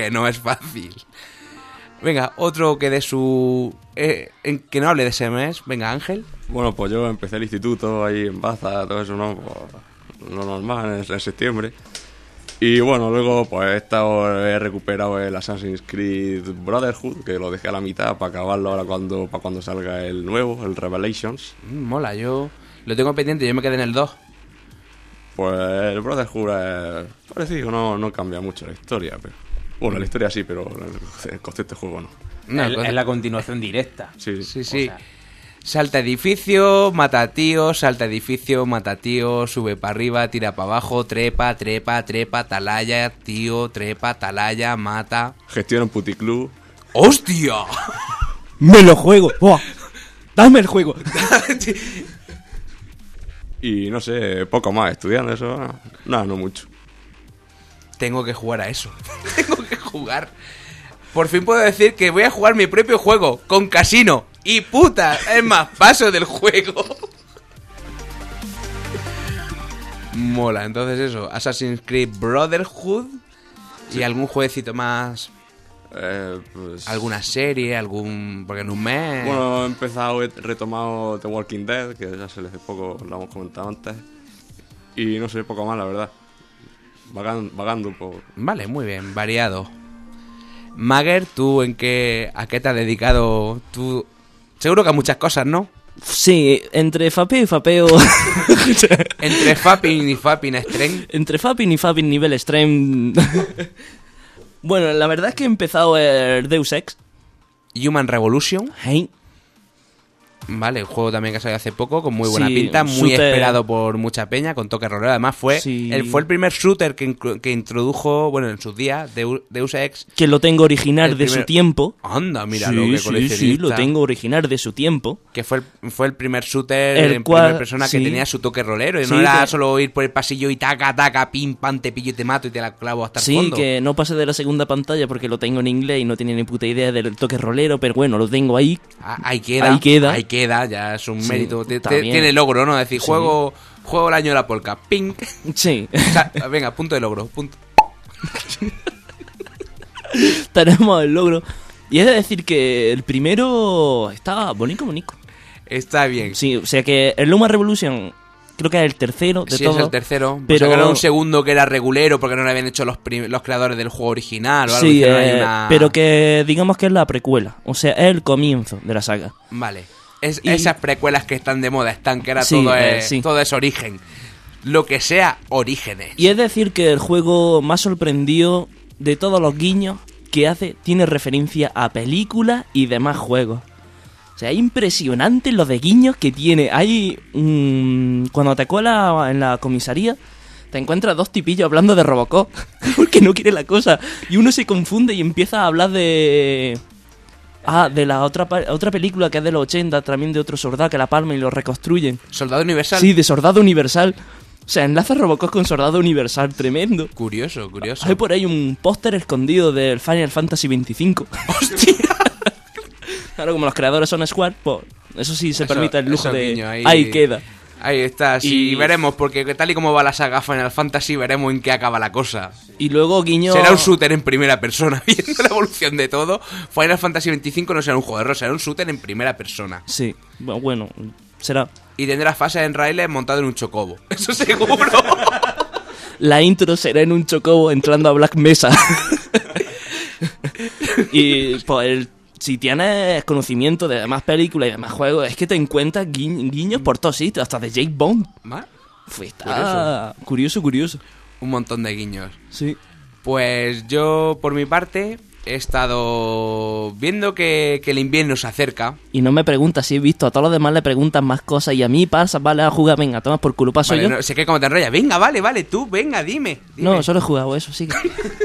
Venga, otro que de su que no hable de ese mes, venga, Ángel. Bueno, pues yo empecé el instituto ahí en Baza, todo eso, ¿no? Pues, lo normal, en septiembre. Y bueno, luego pues he recuperado el Assassin's Creed Brotherhood, que lo dejé a la mitad para acabarlo ahora para cuando salga el nuevo, el Revelations. Mola, yo lo tengo pendiente, yo me quedé en el 2. Pues el Brotherhood es parecido, no cambia mucho la historia. Pero, bueno, la historia sí, pero el concepto de juego no. Es la continuación directa. Sí. Sí. Salta edificio, mata tíos, salta edificio, mata tío, sube para arriba, tira para abajo, trepa, atalaya, tío, trepa, atalaya, mata. Gestiona un puticlub. ¡Hostia! ¡Me lo juego! ¡Buah! ¡Dame el juego! Y no sé, poco más, estudiando eso, nada, no mucho. Tengo que jugar a eso. Tengo que jugar. Por fin puedo decir que voy a jugar mi propio juego, con casino. Y puta, es más, paso del juego. Mola, entonces eso, Assassin's Creed Brotherhood. Y algún jueguecito más. Pues, ¿Alguna serie? Porque en un mes. bueno, he retomado The Walking Dead, que ya se le hace poco, lo hemos comentado antes. Y no sé, poco más, la verdad. Vagando un poco. Vale, muy bien, variado. Mager, ¿tú a qué te has dedicado? Tú seguro que a muchas cosas, ¿no? Sí, entre fapeo y fapeo. Entre fapping y fapping extreme. Entre fapping y fapping nivel extreme. Bueno, la verdad es que he empezado el Deus Ex Human Revolution. Hey. Vale, el juego también que salió hace poco, con muy buena Sí, pinta, muy shooter. esperado por mucha peña, con toque rolero. Además fue Sí. fue el primer shooter que introdujo, bueno, en sus días, Deus Ex. Que lo tengo original El de primer- su tiempo. Anda, mira Sí, lo que sí, coleccionista. sí, lo tengo original de su tiempo. Que fue el primer shooter El en cual- primera persona que sí. tenía su toque rolero. Y Sí, no era que- solo ir por el pasillo y taca, pim, pam, te pillo y te mato y te la clavo hasta el Sí, fondo. que no pasé de la segunda pantalla porque lo tengo en inglés y no tenía ni puta idea del toque rolero, pero bueno, lo tengo ahí. Ahí Ahí queda. ya es un Sí, mérito. está bien. Tiene logro, ¿no? Es decir, Sí. juego el año de la polka. Pink. Sí, O sea, venga, punto de logro. Punto. tenemos el logro. Y es de decir que el primero está bonito. Está bien. Sí, o sea que el Human Revolution creo que es el tercero de Sí, todo. es el tercero. Pero Sacaron un segundo que era regulero porque no lo habían hecho los creadores del juego original o algo. sí, hicieron ahí una- pero que digamos que es la precuela. O sea, es el comienzo de la saga. Vale. Y- Esas precuelas que están de moda están, que ahora Sí, sí. todo es origen. Lo que sea, orígenes. Y es decir que el juego más sorprendido de todos los guiños que hace, tiene referencia a películas y demás juegos. O sea, es impresionante lo de guiños que tiene. Hay cuando te cuelas en la comisaría, te encuentras dos tipillos hablando de Robocop, porque no quiere la cosa. Y uno se confunde y empieza a hablar de la otra película que es de los 80, también de otro soldado que la palma y lo reconstruyen. Soldado Universal. Sí, de Soldado Universal. O sea, enlaza Robocop con Soldado Universal, tremendo. Curioso. Hay por ahí un póster escondido del Final Fantasy 25. ¡Hostia! Claro, como los creadores son Square, pues eso sí se Eso- permite el lujo eso, de... guiño, ahí queda. Ahí está, sí, Y- veremos, porque tal y como va la saga Final Fantasy, veremos en qué acaba la cosa. Y luego guiño... Será un shooter en primera persona, viendo la evolución de todo. Final Fantasy 25 no será un juego de rol, será un shooter en primera persona. Sí, bueno, será... Y tendrá fases en raíles montado en un chocobo. Eso seguro. La intro será en un chocobo entrando a Black Mesa. Y pues si tienes conocimiento de demás películas y demás juegos, es que te encuentras guiños por todos sitios, hasta de Jake Bond. ¿Más? Pues está curioso. Un montón de guiños. Sí. Pues yo, por mi parte, he estado viendo que el invierno se acerca. Y no me preguntas si he visto, a todos los demás le preguntan más cosas y a mí pasa, vale, a jugar, venga, toma por culo, paso Vale, yo. no, sé que como te enrollas. Venga, vale, tú, venga, dime. No, solo he jugado eso, sigue.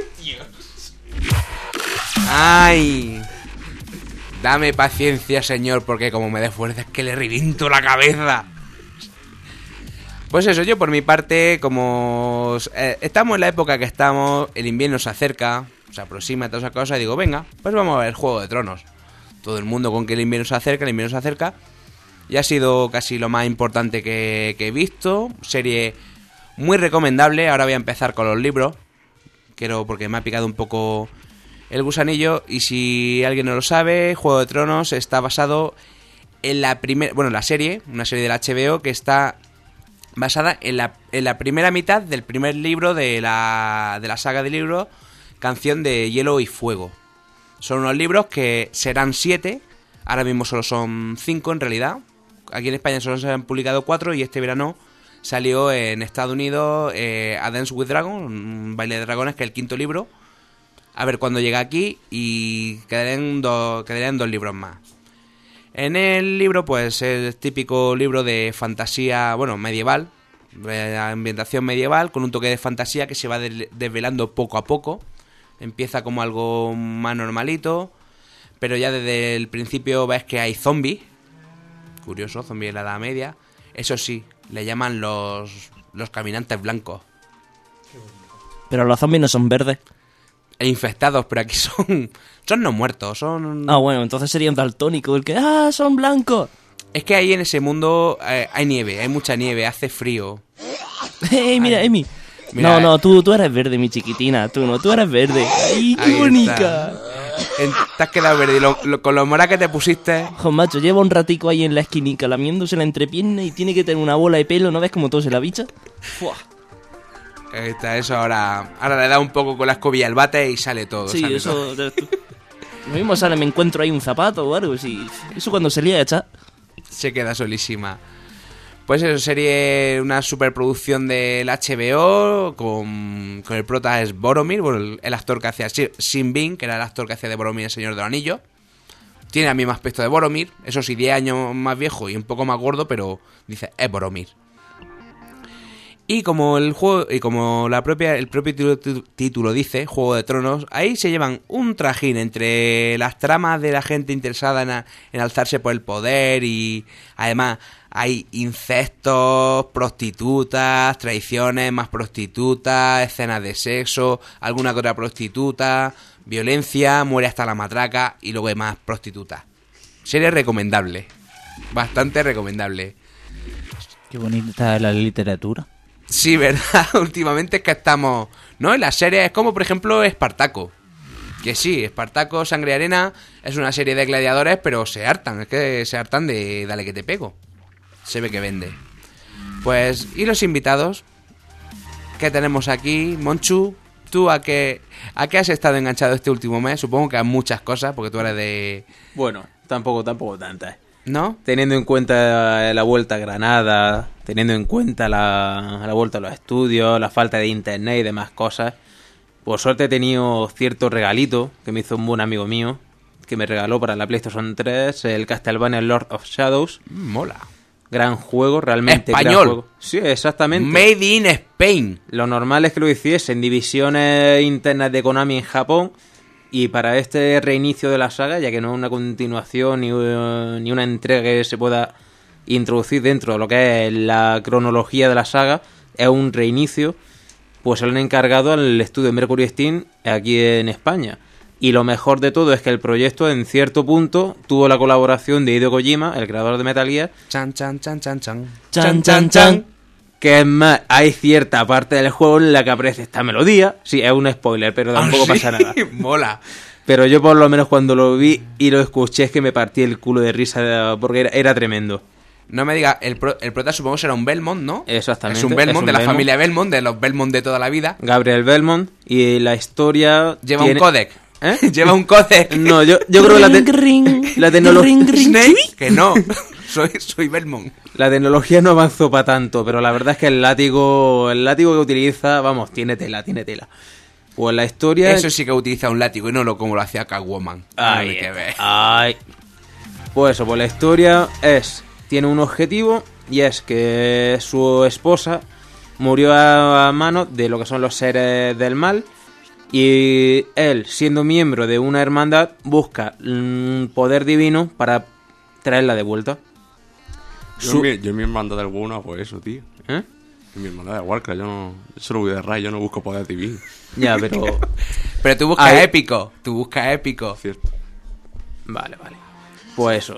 ¡Ay! Dame paciencia, señor, porque como me dé fuerza es que le reviento la cabeza. Pues eso, yo por mi parte, como estamos en la época que estamos, el invierno se acerca, se aproxima, todas esas cosas, y digo, venga, pues vamos a ver Juego de Tronos. Todo el mundo con que el invierno se acerca, y ha sido casi lo más importante que he visto. Serie muy recomendable. Ahora voy a empezar con los libros, porque me ha picado un poco el gusanillo. Y si alguien no lo sabe, Juego de Tronos está basado en la serie, una serie del HBO que está basada en la primera mitad del primer libro de la saga de libros Canción de Hielo y Fuego. Son unos libros que serán 7, ahora mismo solo son 5 en realidad. Aquí en España solo se han publicado 4 y este verano salió en Estados Unidos A Dance with Dragons, un baile de dragones, que es el 5.º libro. A ver cuándo llega aquí, y quedarían 2 libros más. En el libro, pues el típico libro de fantasía, bueno, medieval, de ambientación medieval, con un toque de fantasía que se va desvelando poco a poco. Empieza como algo más normalito, pero ya desde el principio ves que hay zombies. Curioso, zombies en la Edad Media. Eso sí, le llaman los caminantes blancos. Pero los zombies no son verdes. E infectados, pero aquí son no muertos, son... Ah, bueno, entonces sería un daltónico el que... ¡Ah, son blancos! Es que ahí en ese mundo hay nieve, hay mucha nieve, hace frío. ¡Hey, mira, Emi! Mira, No, tú eres verde, mi chiquitina. Tú eres verde. ¡Ay, qué ahí bonita! Te has quedado verde. Y con los moras que te pusiste... Jo, macho, lleva un ratico ahí en la esquinica lamiéndose la entrepierna y tiene que tener una bola de pelo. ¿No ves cómo todo se la bicha? ¡Fua! Ahí está, eso ahora le da un poco con la escobilla al bate y sale todo. Sí, sale eso... todo. Lo mismo sale, me encuentro ahí un zapato o algo. Sí. Eso cuando se lía a echar... Se queda solísima. Pues eso, sería una superproducción del HBO con el prota es Boromir, bueno, el actor que hacía Sean Bean, que era el actor que hacía de Boromir el Señor del Anillo. Tiene el mismo aspecto de Boromir, eso sí, 10 años más viejo y un poco más gordo, pero dice, es Boromir. Y como el juego, y como el propio título dice, Juego de Tronos, ahí se llevan un trajín entre las tramas de la gente interesada en alzarse por el poder, y además hay incestos, prostitutas, traiciones, más prostitutas, escenas de sexo, alguna que otra prostituta, violencia, muere hasta la matraca y luego hay más prostitutas. Serie recomendable, bastante recomendable. Qué bonita la literatura. Sí, ¿verdad? Últimamente es que estamos... ¿No? En las series es como, por ejemplo, Espartaco. Que sí, Espartaco, Sangre y Arena es una serie de gladiadores, pero se hartan. Es que se hartan de dale que te pego. Se ve que vende. Pues, ¿y los invitados? ¿Qué tenemos aquí? Monchu, ¿tú a qué has estado enganchado este último mes? Supongo que a muchas cosas, porque tú eres de... Bueno, tampoco tantas. ¿No? Teniendo en cuenta la vuelta a Granada, teniendo en cuenta la vuelta a los estudios, la falta de internet y demás cosas, por suerte he tenido cierto regalito que me hizo un buen amigo mío, que me regaló para la PlayStation 3 el Castlevania Lord of Shadows. Mola. Gran juego, realmente. Español. Gran juego. Sí, exactamente. Made in Spain. Lo normal es que lo hiciese en divisiones internas de Konami en Japón. Y para este reinicio de la saga, ya que no es una continuación ni una entrega que se pueda introducir dentro de lo que es la cronología de la saga, es un reinicio, pues se lo han encargado al estudio Mercury Steam aquí en España. Y lo mejor de todo es que el proyecto en cierto punto tuvo la colaboración de Hideo Kojima, el creador de Metal Gear. Chan, chan, chan, chan, chan. Chan, chan, chan. Que es más, hay cierta parte del juego en la que aparece esta melodía. Sí, es un spoiler, pero tampoco pasa nada. Mola. Pero yo por lo menos cuando lo vi y lo escuché es que me partí el culo de risa porque era tremendo. No me digas, el prota supongo será un Belmont, ¿no? Exactamente. Es un Belmont de la Belmont. familia Belmont, de los Belmont de toda la vida. Gabriel Belmont, y la historia Lleva tiene... un códec. ¿Eh? Lleva un códec. No, yo creo que la tecnología... Que no, soy Belmont. La tecnología no avanzó para tanto, pero la verdad es que el látigo que utiliza, vamos, tiene tela. Pues la historia... Eso sí que utiliza un látigo y no como lo hacía Catwoman. Ay, que ver. ay. Pues eso, pues la historia tiene un objetivo, y es que su esposa murió a manos de lo que son los seres del mal, y él, siendo miembro de una hermandad, busca un poder divino para traerla de vuelta. Yo en mi hermandad del WoW no hago eso, tío. ¿Eh? En mi hermandad de Warcraft yo solo voy de Ray, yo no busco poder divino. Ya, pero... Pero tú buscas Ay. épico. Cierto. Vale. Pues eso.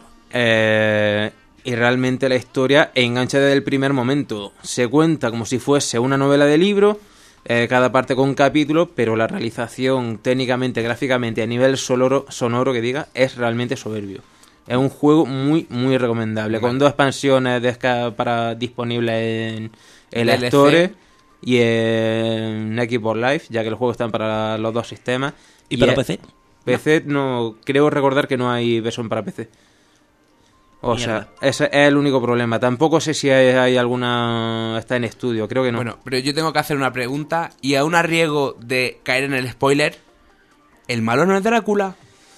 Y realmente la historia engancha desde el primer momento. Se cuenta como si fuese una novela de libro, cada parte con capítulos, pero la realización técnicamente, gráficamente, a nivel sonoro que diga, es realmente soberbio. Es un juego muy, muy recomendable. Con 2 expansiones disponibles en la DLC. Store y en Xbox Live, ya que los juegos están para los 2 sistemas. ¿Y para PC? PC no, creo recordar que no hay versión para PC. O Mierda. sea, ese es el único problema. Tampoco sé si hay alguna... Está en estudio, creo que no. Bueno, pero yo tengo que hacer una pregunta y aún a riesgo de caer en el spoiler, ¿el malo no es Drácula?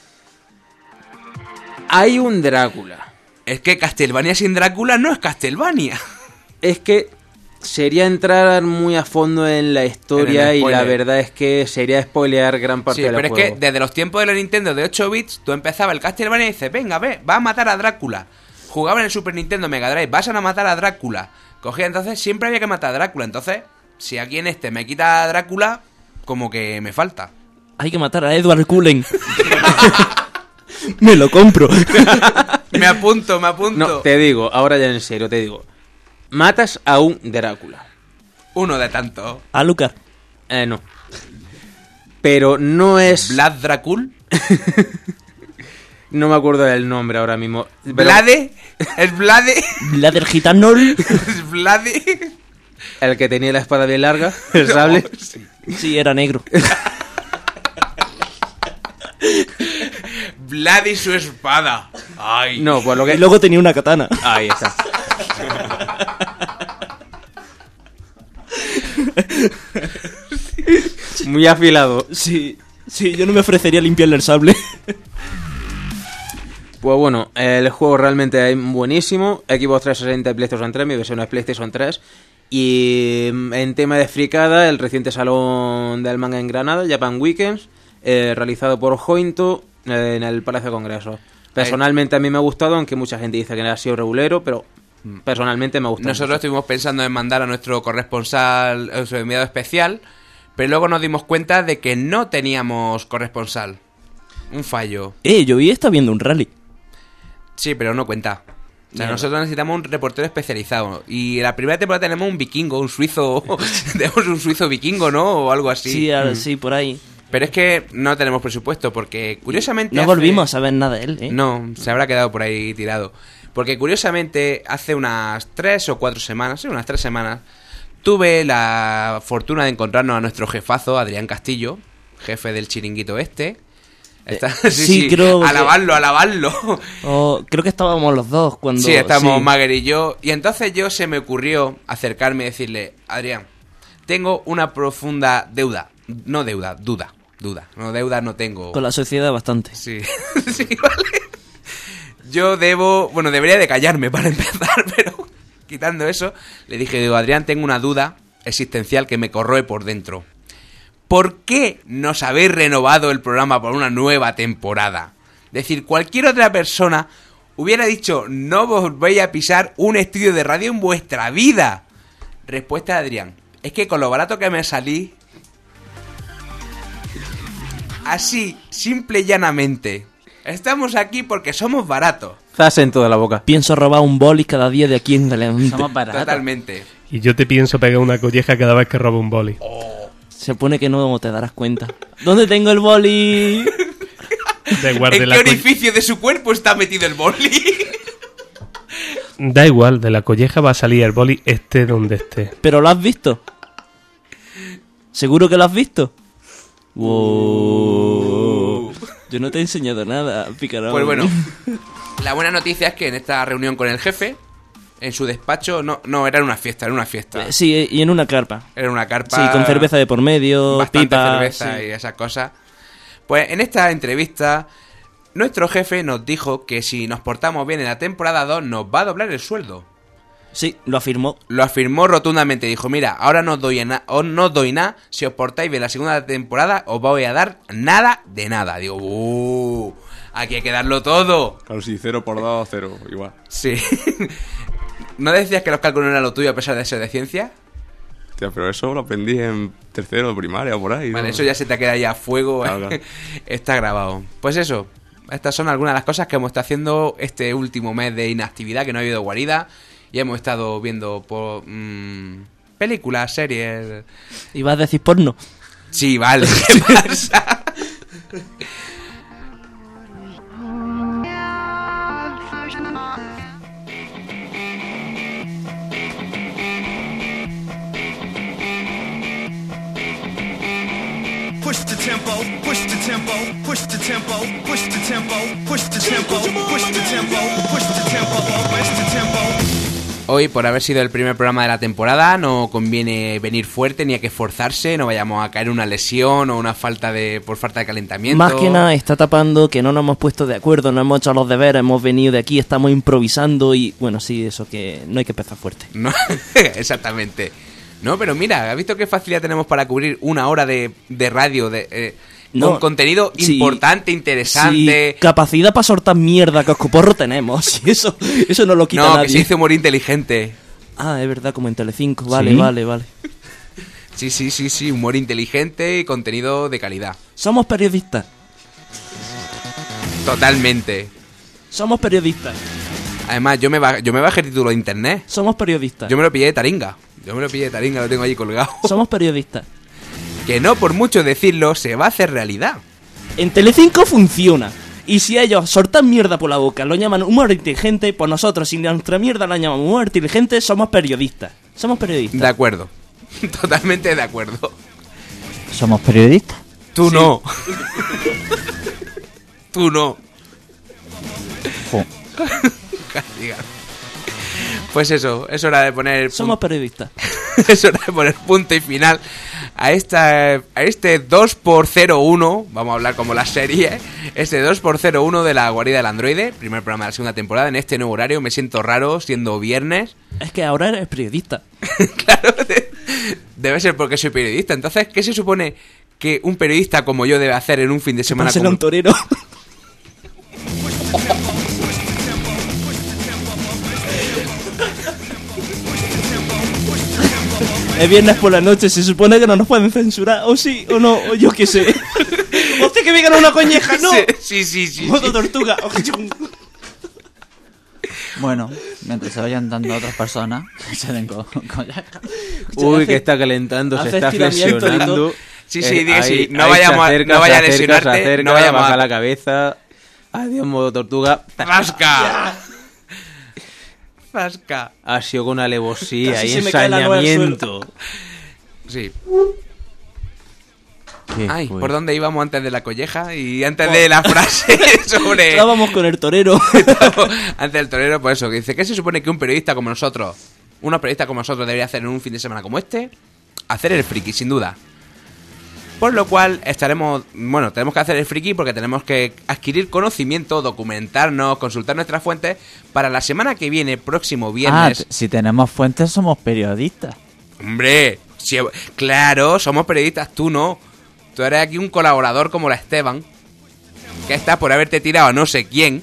Hay un Drácula. Es que Castlevania sin Drácula no es Castlevania. Es que sería entrar muy a fondo en la historia En el y la spoiler. verdad es que sería spoilear gran parte Sí, del pero juego. es que desde los tiempos de la Nintendo de 8 bits, tú empezabas el Castlevania y dices, venga, va a matar a Drácula. Jugaba en el Super Nintendo Mega Drive, vas a matar a Drácula. Cogía, entonces siempre había que matar a Drácula. Entonces, si aquí en este me quita a Drácula, como que me falta. Hay que matar a Edward Cullen. Me lo compro. Me apunto. No, te digo, ahora ya en serio, te digo. Matas a un Drácula. Uno de tantos. A Lucas. No. Pero no es... Vlad Dracul. No me acuerdo del nombre ahora mismo. Pero Vlade. ¿Es Vlade? La del gitanol. ¿Es Vlade? el que tenía la espada bien larga, el sable. Sí, era negro. Vlad y su espada. Ay. No, pues lo Y que... luego tenía una katana. Ahí está. Muy afilado. Sí, yo no me ofrecería limpiarle el sable. Pues bueno, el juego realmente es buenísimo. Xbox 360 y PlayStation 3, mi versión es PlayStation 3. Y en tema de fricada, el reciente salón del manga en Granada, Japan Weekends, realizado por Jointo en el Palacio de Congresos. Personalmente a mí me ha gustado, aunque mucha gente dice que ha sido regulero, pero personalmente me ha gustado. Nosotros mucho. estuvimos pensando en mandar a nuestro corresponsal, su enviado especial, pero luego nos dimos cuenta de que no teníamos corresponsal. Un fallo. Yo hoy está viendo un rally. Sí, pero no cuenta. O sea, Mierda. nosotros necesitamos un reportero especializado. Y en la primera temporada tenemos un vikingo, un suizo. Tenemos un suizo vikingo, ¿no? O algo así. Sí, sí, por ahí. Pero es que no tenemos presupuesto, porque curiosamente... No hace- volvimos a saber nada de él, ¿eh? No, se habrá quedado por ahí tirado. Porque curiosamente, hace unas 3 o 4 semanas, sí, unas 3 semanas, tuve la fortuna de encontrarnos a nuestro jefazo, Adrián Castillo, jefe del chiringuito este. sí, creo que- alabarlo. Creo que estábamos los dos cuando... Sí, estamos sí. Mager y yo. Y entonces se me ocurrió acercarme y decirle, Adrián, tengo una profunda deuda. No deuda, duda. No, deuda no tengo. Con la sociedad bastante. Sí, sí, vale. Yo debería de callarme para empezar, pero quitando eso, le dije, Adrián, tengo una duda existencial que me corroe por dentro. ¿Por qué nos habéis renovado el programa por una nueva temporada? Es decir, cualquier otra persona hubiera dicho, no volvéis a pisar un estudio de radio en vuestra vida. Respuesta de Adrián, es que con lo barato que me salí, así, simple y llanamente, estamos aquí porque somos baratos. Zas en toda la boca. Pienso robar un boli cada día de aquí en adelante. Somos baratos. Totalmente. Y yo te pienso pegar una colleja cada vez que robo un boli. Se pone que no te darás cuenta. ¿Dónde tengo el boli? Da igual, ¿En de qué la orificio de su cuerpo está metido el boli? da igual, de la colleja va a salir el boli esté donde esté. ¿Pero lo has visto? ¿Seguro que lo has visto? Wow. Yo no te he enseñado nada, picarón. Pues bueno, la buena noticia es que en esta reunión con el jefe, en su despacho, no, era una fiesta. Sí, y en una carpa. Era una carpa. Sí, con cerveza de por medio, bastante pipa, cerveza sí. y esas cosas. Pues en esta entrevista, nuestro jefe nos dijo que si nos portamos bien en la temporada 2, nos va a doblar el sueldo. Sí, lo afirmó. Lo afirmó rotundamente. Dijo, mira, ahora no os doy nada. Si os portáis bien la segunda temporada, os voy a dar nada de nada. Digo, aquí hay que darlo todo. Claro, si 0 por 2, 0, igual. Sí. ¿No decías que los cálculos no eran lo tuyo a pesar de ser de ciencia? Hostia, pero eso lo aprendí en tercero de primaria o por ahí. Vale, ¿no? eso ya se te queda ya a fuego. Claro, claro. Está grabado. Pues eso. Estas son algunas de las cosas que hemos estado haciendo este último mes de inactividad, que no ha habido guarida. Y hemos estado viendo películas, series. ¿Y vas a decir porno? Sí, vale. ¿Qué pasa? push the tempo, push the tempo, push the tempo, push the tempo, push the tempo, push the tempo, push the tempo, push the tempo. Hoy, por haber sido el primer programa de la temporada, no conviene venir fuerte ni hay que esforzarse, no vayamos a caer en una lesión o una falta de calentamiento. Más que nada está tapando que no nos hemos puesto de acuerdo, no hemos hecho los deberes, hemos venido de aquí, estamos improvisando y bueno, sí, eso que no hay que empezar fuerte. No, exactamente. No, pero mira, ¿has visto qué facilidad tenemos para cubrir una hora de radio con contenido importante, interesante? Sí, capacidad para soltar mierda, cascoporro tenemos. Y eso no lo quita nadie. No, que se dice humor inteligente. Ah, es verdad, como en Telecinco. Vale, ¿Sí? vale. Sí, humor inteligente y contenido de calidad. Somos periodistas. Totalmente. Somos periodistas. Además, yo me bajé el título de internet. Somos periodistas. Yo me lo pillé de taringa. Lo tengo allí colgado. Somos periodistas. Que no por mucho decirlo, se va a hacer realidad. En Telecinco funciona. Y si ellos soltan mierda por la boca, lo llaman humor inteligente, pues nosotros, si nuestra mierda la llamamos humor inteligente, somos periodistas. Somos periodistas. De acuerdo. Totalmente de acuerdo. ¿Somos periodistas? Tú Sí. no. Tú no. Castiga. Pues eso, es hora de poner... Somos periodistas. Es hora de poner punto y final a este 2x01, vamos a hablar como la serie, este 2x01 de la guarida del androide, primer programa de la segunda temporada, en este nuevo horario. Me siento raro siendo viernes. Es que ahora eres periodista. Claro, debe ser porque soy periodista. Entonces, ¿qué se supone que un periodista como yo debe hacer en un fin de semana? Pasarle a un torero. Es viernes por la noche, se supone que no nos pueden censurar. O sí, o no, o yo qué sé. Hostia, que me gana una coñeja, ¿no? Sí. Modo tortuga. Bueno, mientras se vayan dando a otras personas que se den con Uy, que está calentando, se está flexionando. Sí, diga sí. Ahí No vaya a lesionarte. No vayamos baja la cabeza. Adiós, modo tortuga. ¡Rasca! Ha sido con alevosía Casi y se me cae la nueva al ensañamiento. Sí. ¿Qué Ay, fue? ¿por dónde íbamos antes de la colleja? Y antes de la frase sobre... Estábamos con el torero. Antes del torero, pues eso, que dice, ¿qué se supone que un periodista como nosotros, unos periodistas como nosotros debería hacer en un fin de semana como este? Hacer el friki, sin duda. Por lo cual tenemos que hacer el friki porque tenemos que adquirir conocimiento, documentarnos, consultar nuestras fuentes para la semana que viene, próximo viernes. Si tenemos fuentes somos periodistas. Hombre, claro, somos periodistas, tú no. Tú eres aquí un colaborador como la Esteban, que está por haberte tirado a no sé quién.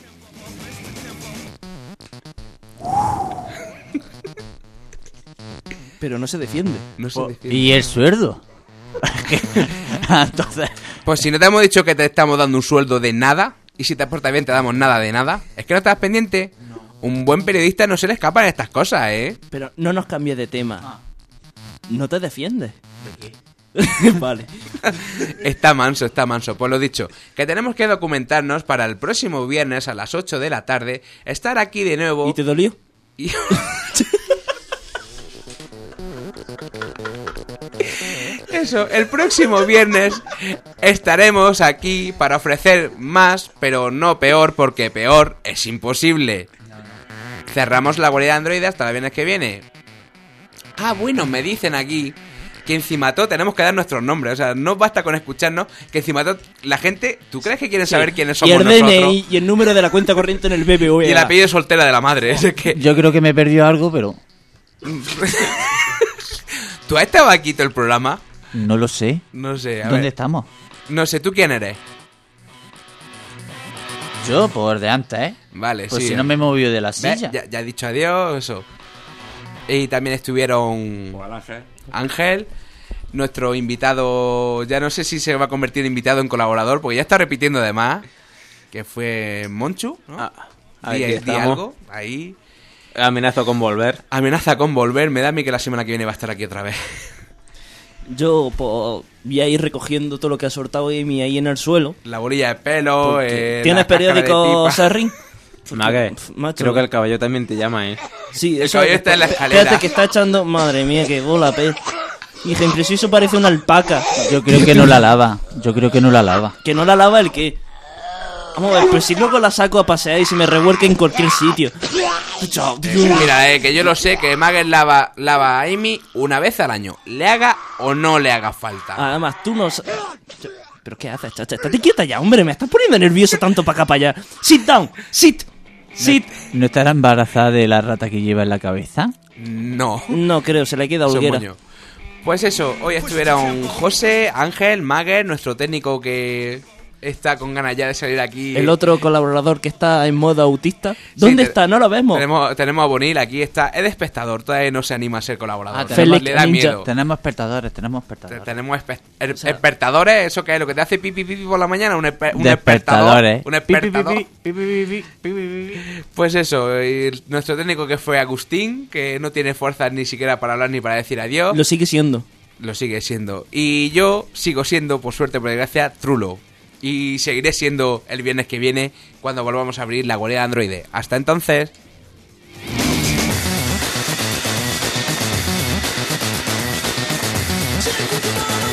Pero no se defiende. No se defiende. ¿Y el sueldo? Entonces... Pues si no te hemos dicho que te estamos dando un sueldo de nada, y si te portas bien te damos nada de nada, es que no estás pendiente. Un buen periodista no se le escapan estas cosas, ¿eh? Pero no nos cambies de tema. No te defiendes. ¿De qué? Vale. Está manso. Pues lo dicho, que tenemos que documentarnos para el próximo viernes a las 8 de la tarde, estar aquí de nuevo. ¿Y te dolió? Eso, el próximo viernes estaremos aquí para ofrecer más, pero no peor, porque peor es imposible. Cerramos la guarida de Android hasta el viernes que viene. Ah, bueno, me dicen aquí que encima todo tenemos que dar nuestros nombres. O sea, no basta con escucharnos, que encima todo la gente... ¿Tú crees que quieren saber quiénes somos y el nosotros? DNI y el número de la cuenta corriente en el BBVA. Y el apellido soltera de la madre. Es que... Yo creo que me perdió algo, pero... ¿Tú has estado aquí todo el programa? No lo sé. No sé, a ¿Dónde ver. estamos? No sé, ¿tú quién eres? Yo, por de antes, ¿eh? Vale, pues sí. si no me he movido de la ¿Ves? silla. Ya he dicho adiós, eso. Y también estuvieron Ángel, nuestro invitado, ya no sé si se va a convertir en invitado en colaborador, porque ya está repitiendo además, que fue Monchu, ¿no? Ahí Di estamos. algo, ahí. Amenazo con volver. Amenaza con volver, me da a mí que la semana que viene va a estar aquí otra vez. Yo pues, voy a ir recogiendo todo lo que ha soltado Amy ahí en el suelo. La bolilla de pelo, ¿Tienes periódico, Sarri? Mague, Macho. creo que el caballo también te llama, ¿eh? Sí, El eso caballo está en la escalera. Espérate que está echando... Madre mía, que bola, Hija, impresión, eso parece una alpaca. Yo creo que no la lava. ¿Que no la lava el qué? Vamos a ver, pero si luego la saco a pasear y se me revuelca en cualquier sitio. Mira, que yo lo sé, que Magel lava a Amy una vez al año. ¿Le haga o no le haga falta? Además, tú no... ¿Pero qué haces, chacha? Estate quieta ya, hombre. Me estás poniendo nervioso tanto para acá, para allá. Sit down. Sit. ¿No estará embarazada de la rata que lleva en la cabeza? No. No creo, se le queda holguera. Pues eso, hoy estuvieron José, Ángel, Magel, nuestro técnico que está con ganas ya de salir aquí. El otro colaborador que está en modo autista. ¿Dónde está? No lo vemos. Tenemos a Bonil, aquí está. Es de espectador, todavía no se anima a ser colaborador. Le da miedo. Tenemos espectadores. Tenemos despertadores, ¿eso qué es? Lo que te hace pipi por la mañana, un despertador. Un despertador. Pues eso, y nuestro técnico que fue Agustín, que no tiene fuerzas ni siquiera para hablar ni para decir adiós. Lo sigue siendo. Y yo sigo siendo, por suerte, por desgracia, Trulo. Y seguiré siendo el viernes que viene cuando volvamos a abrir la guarida de Android. Hasta entonces... Take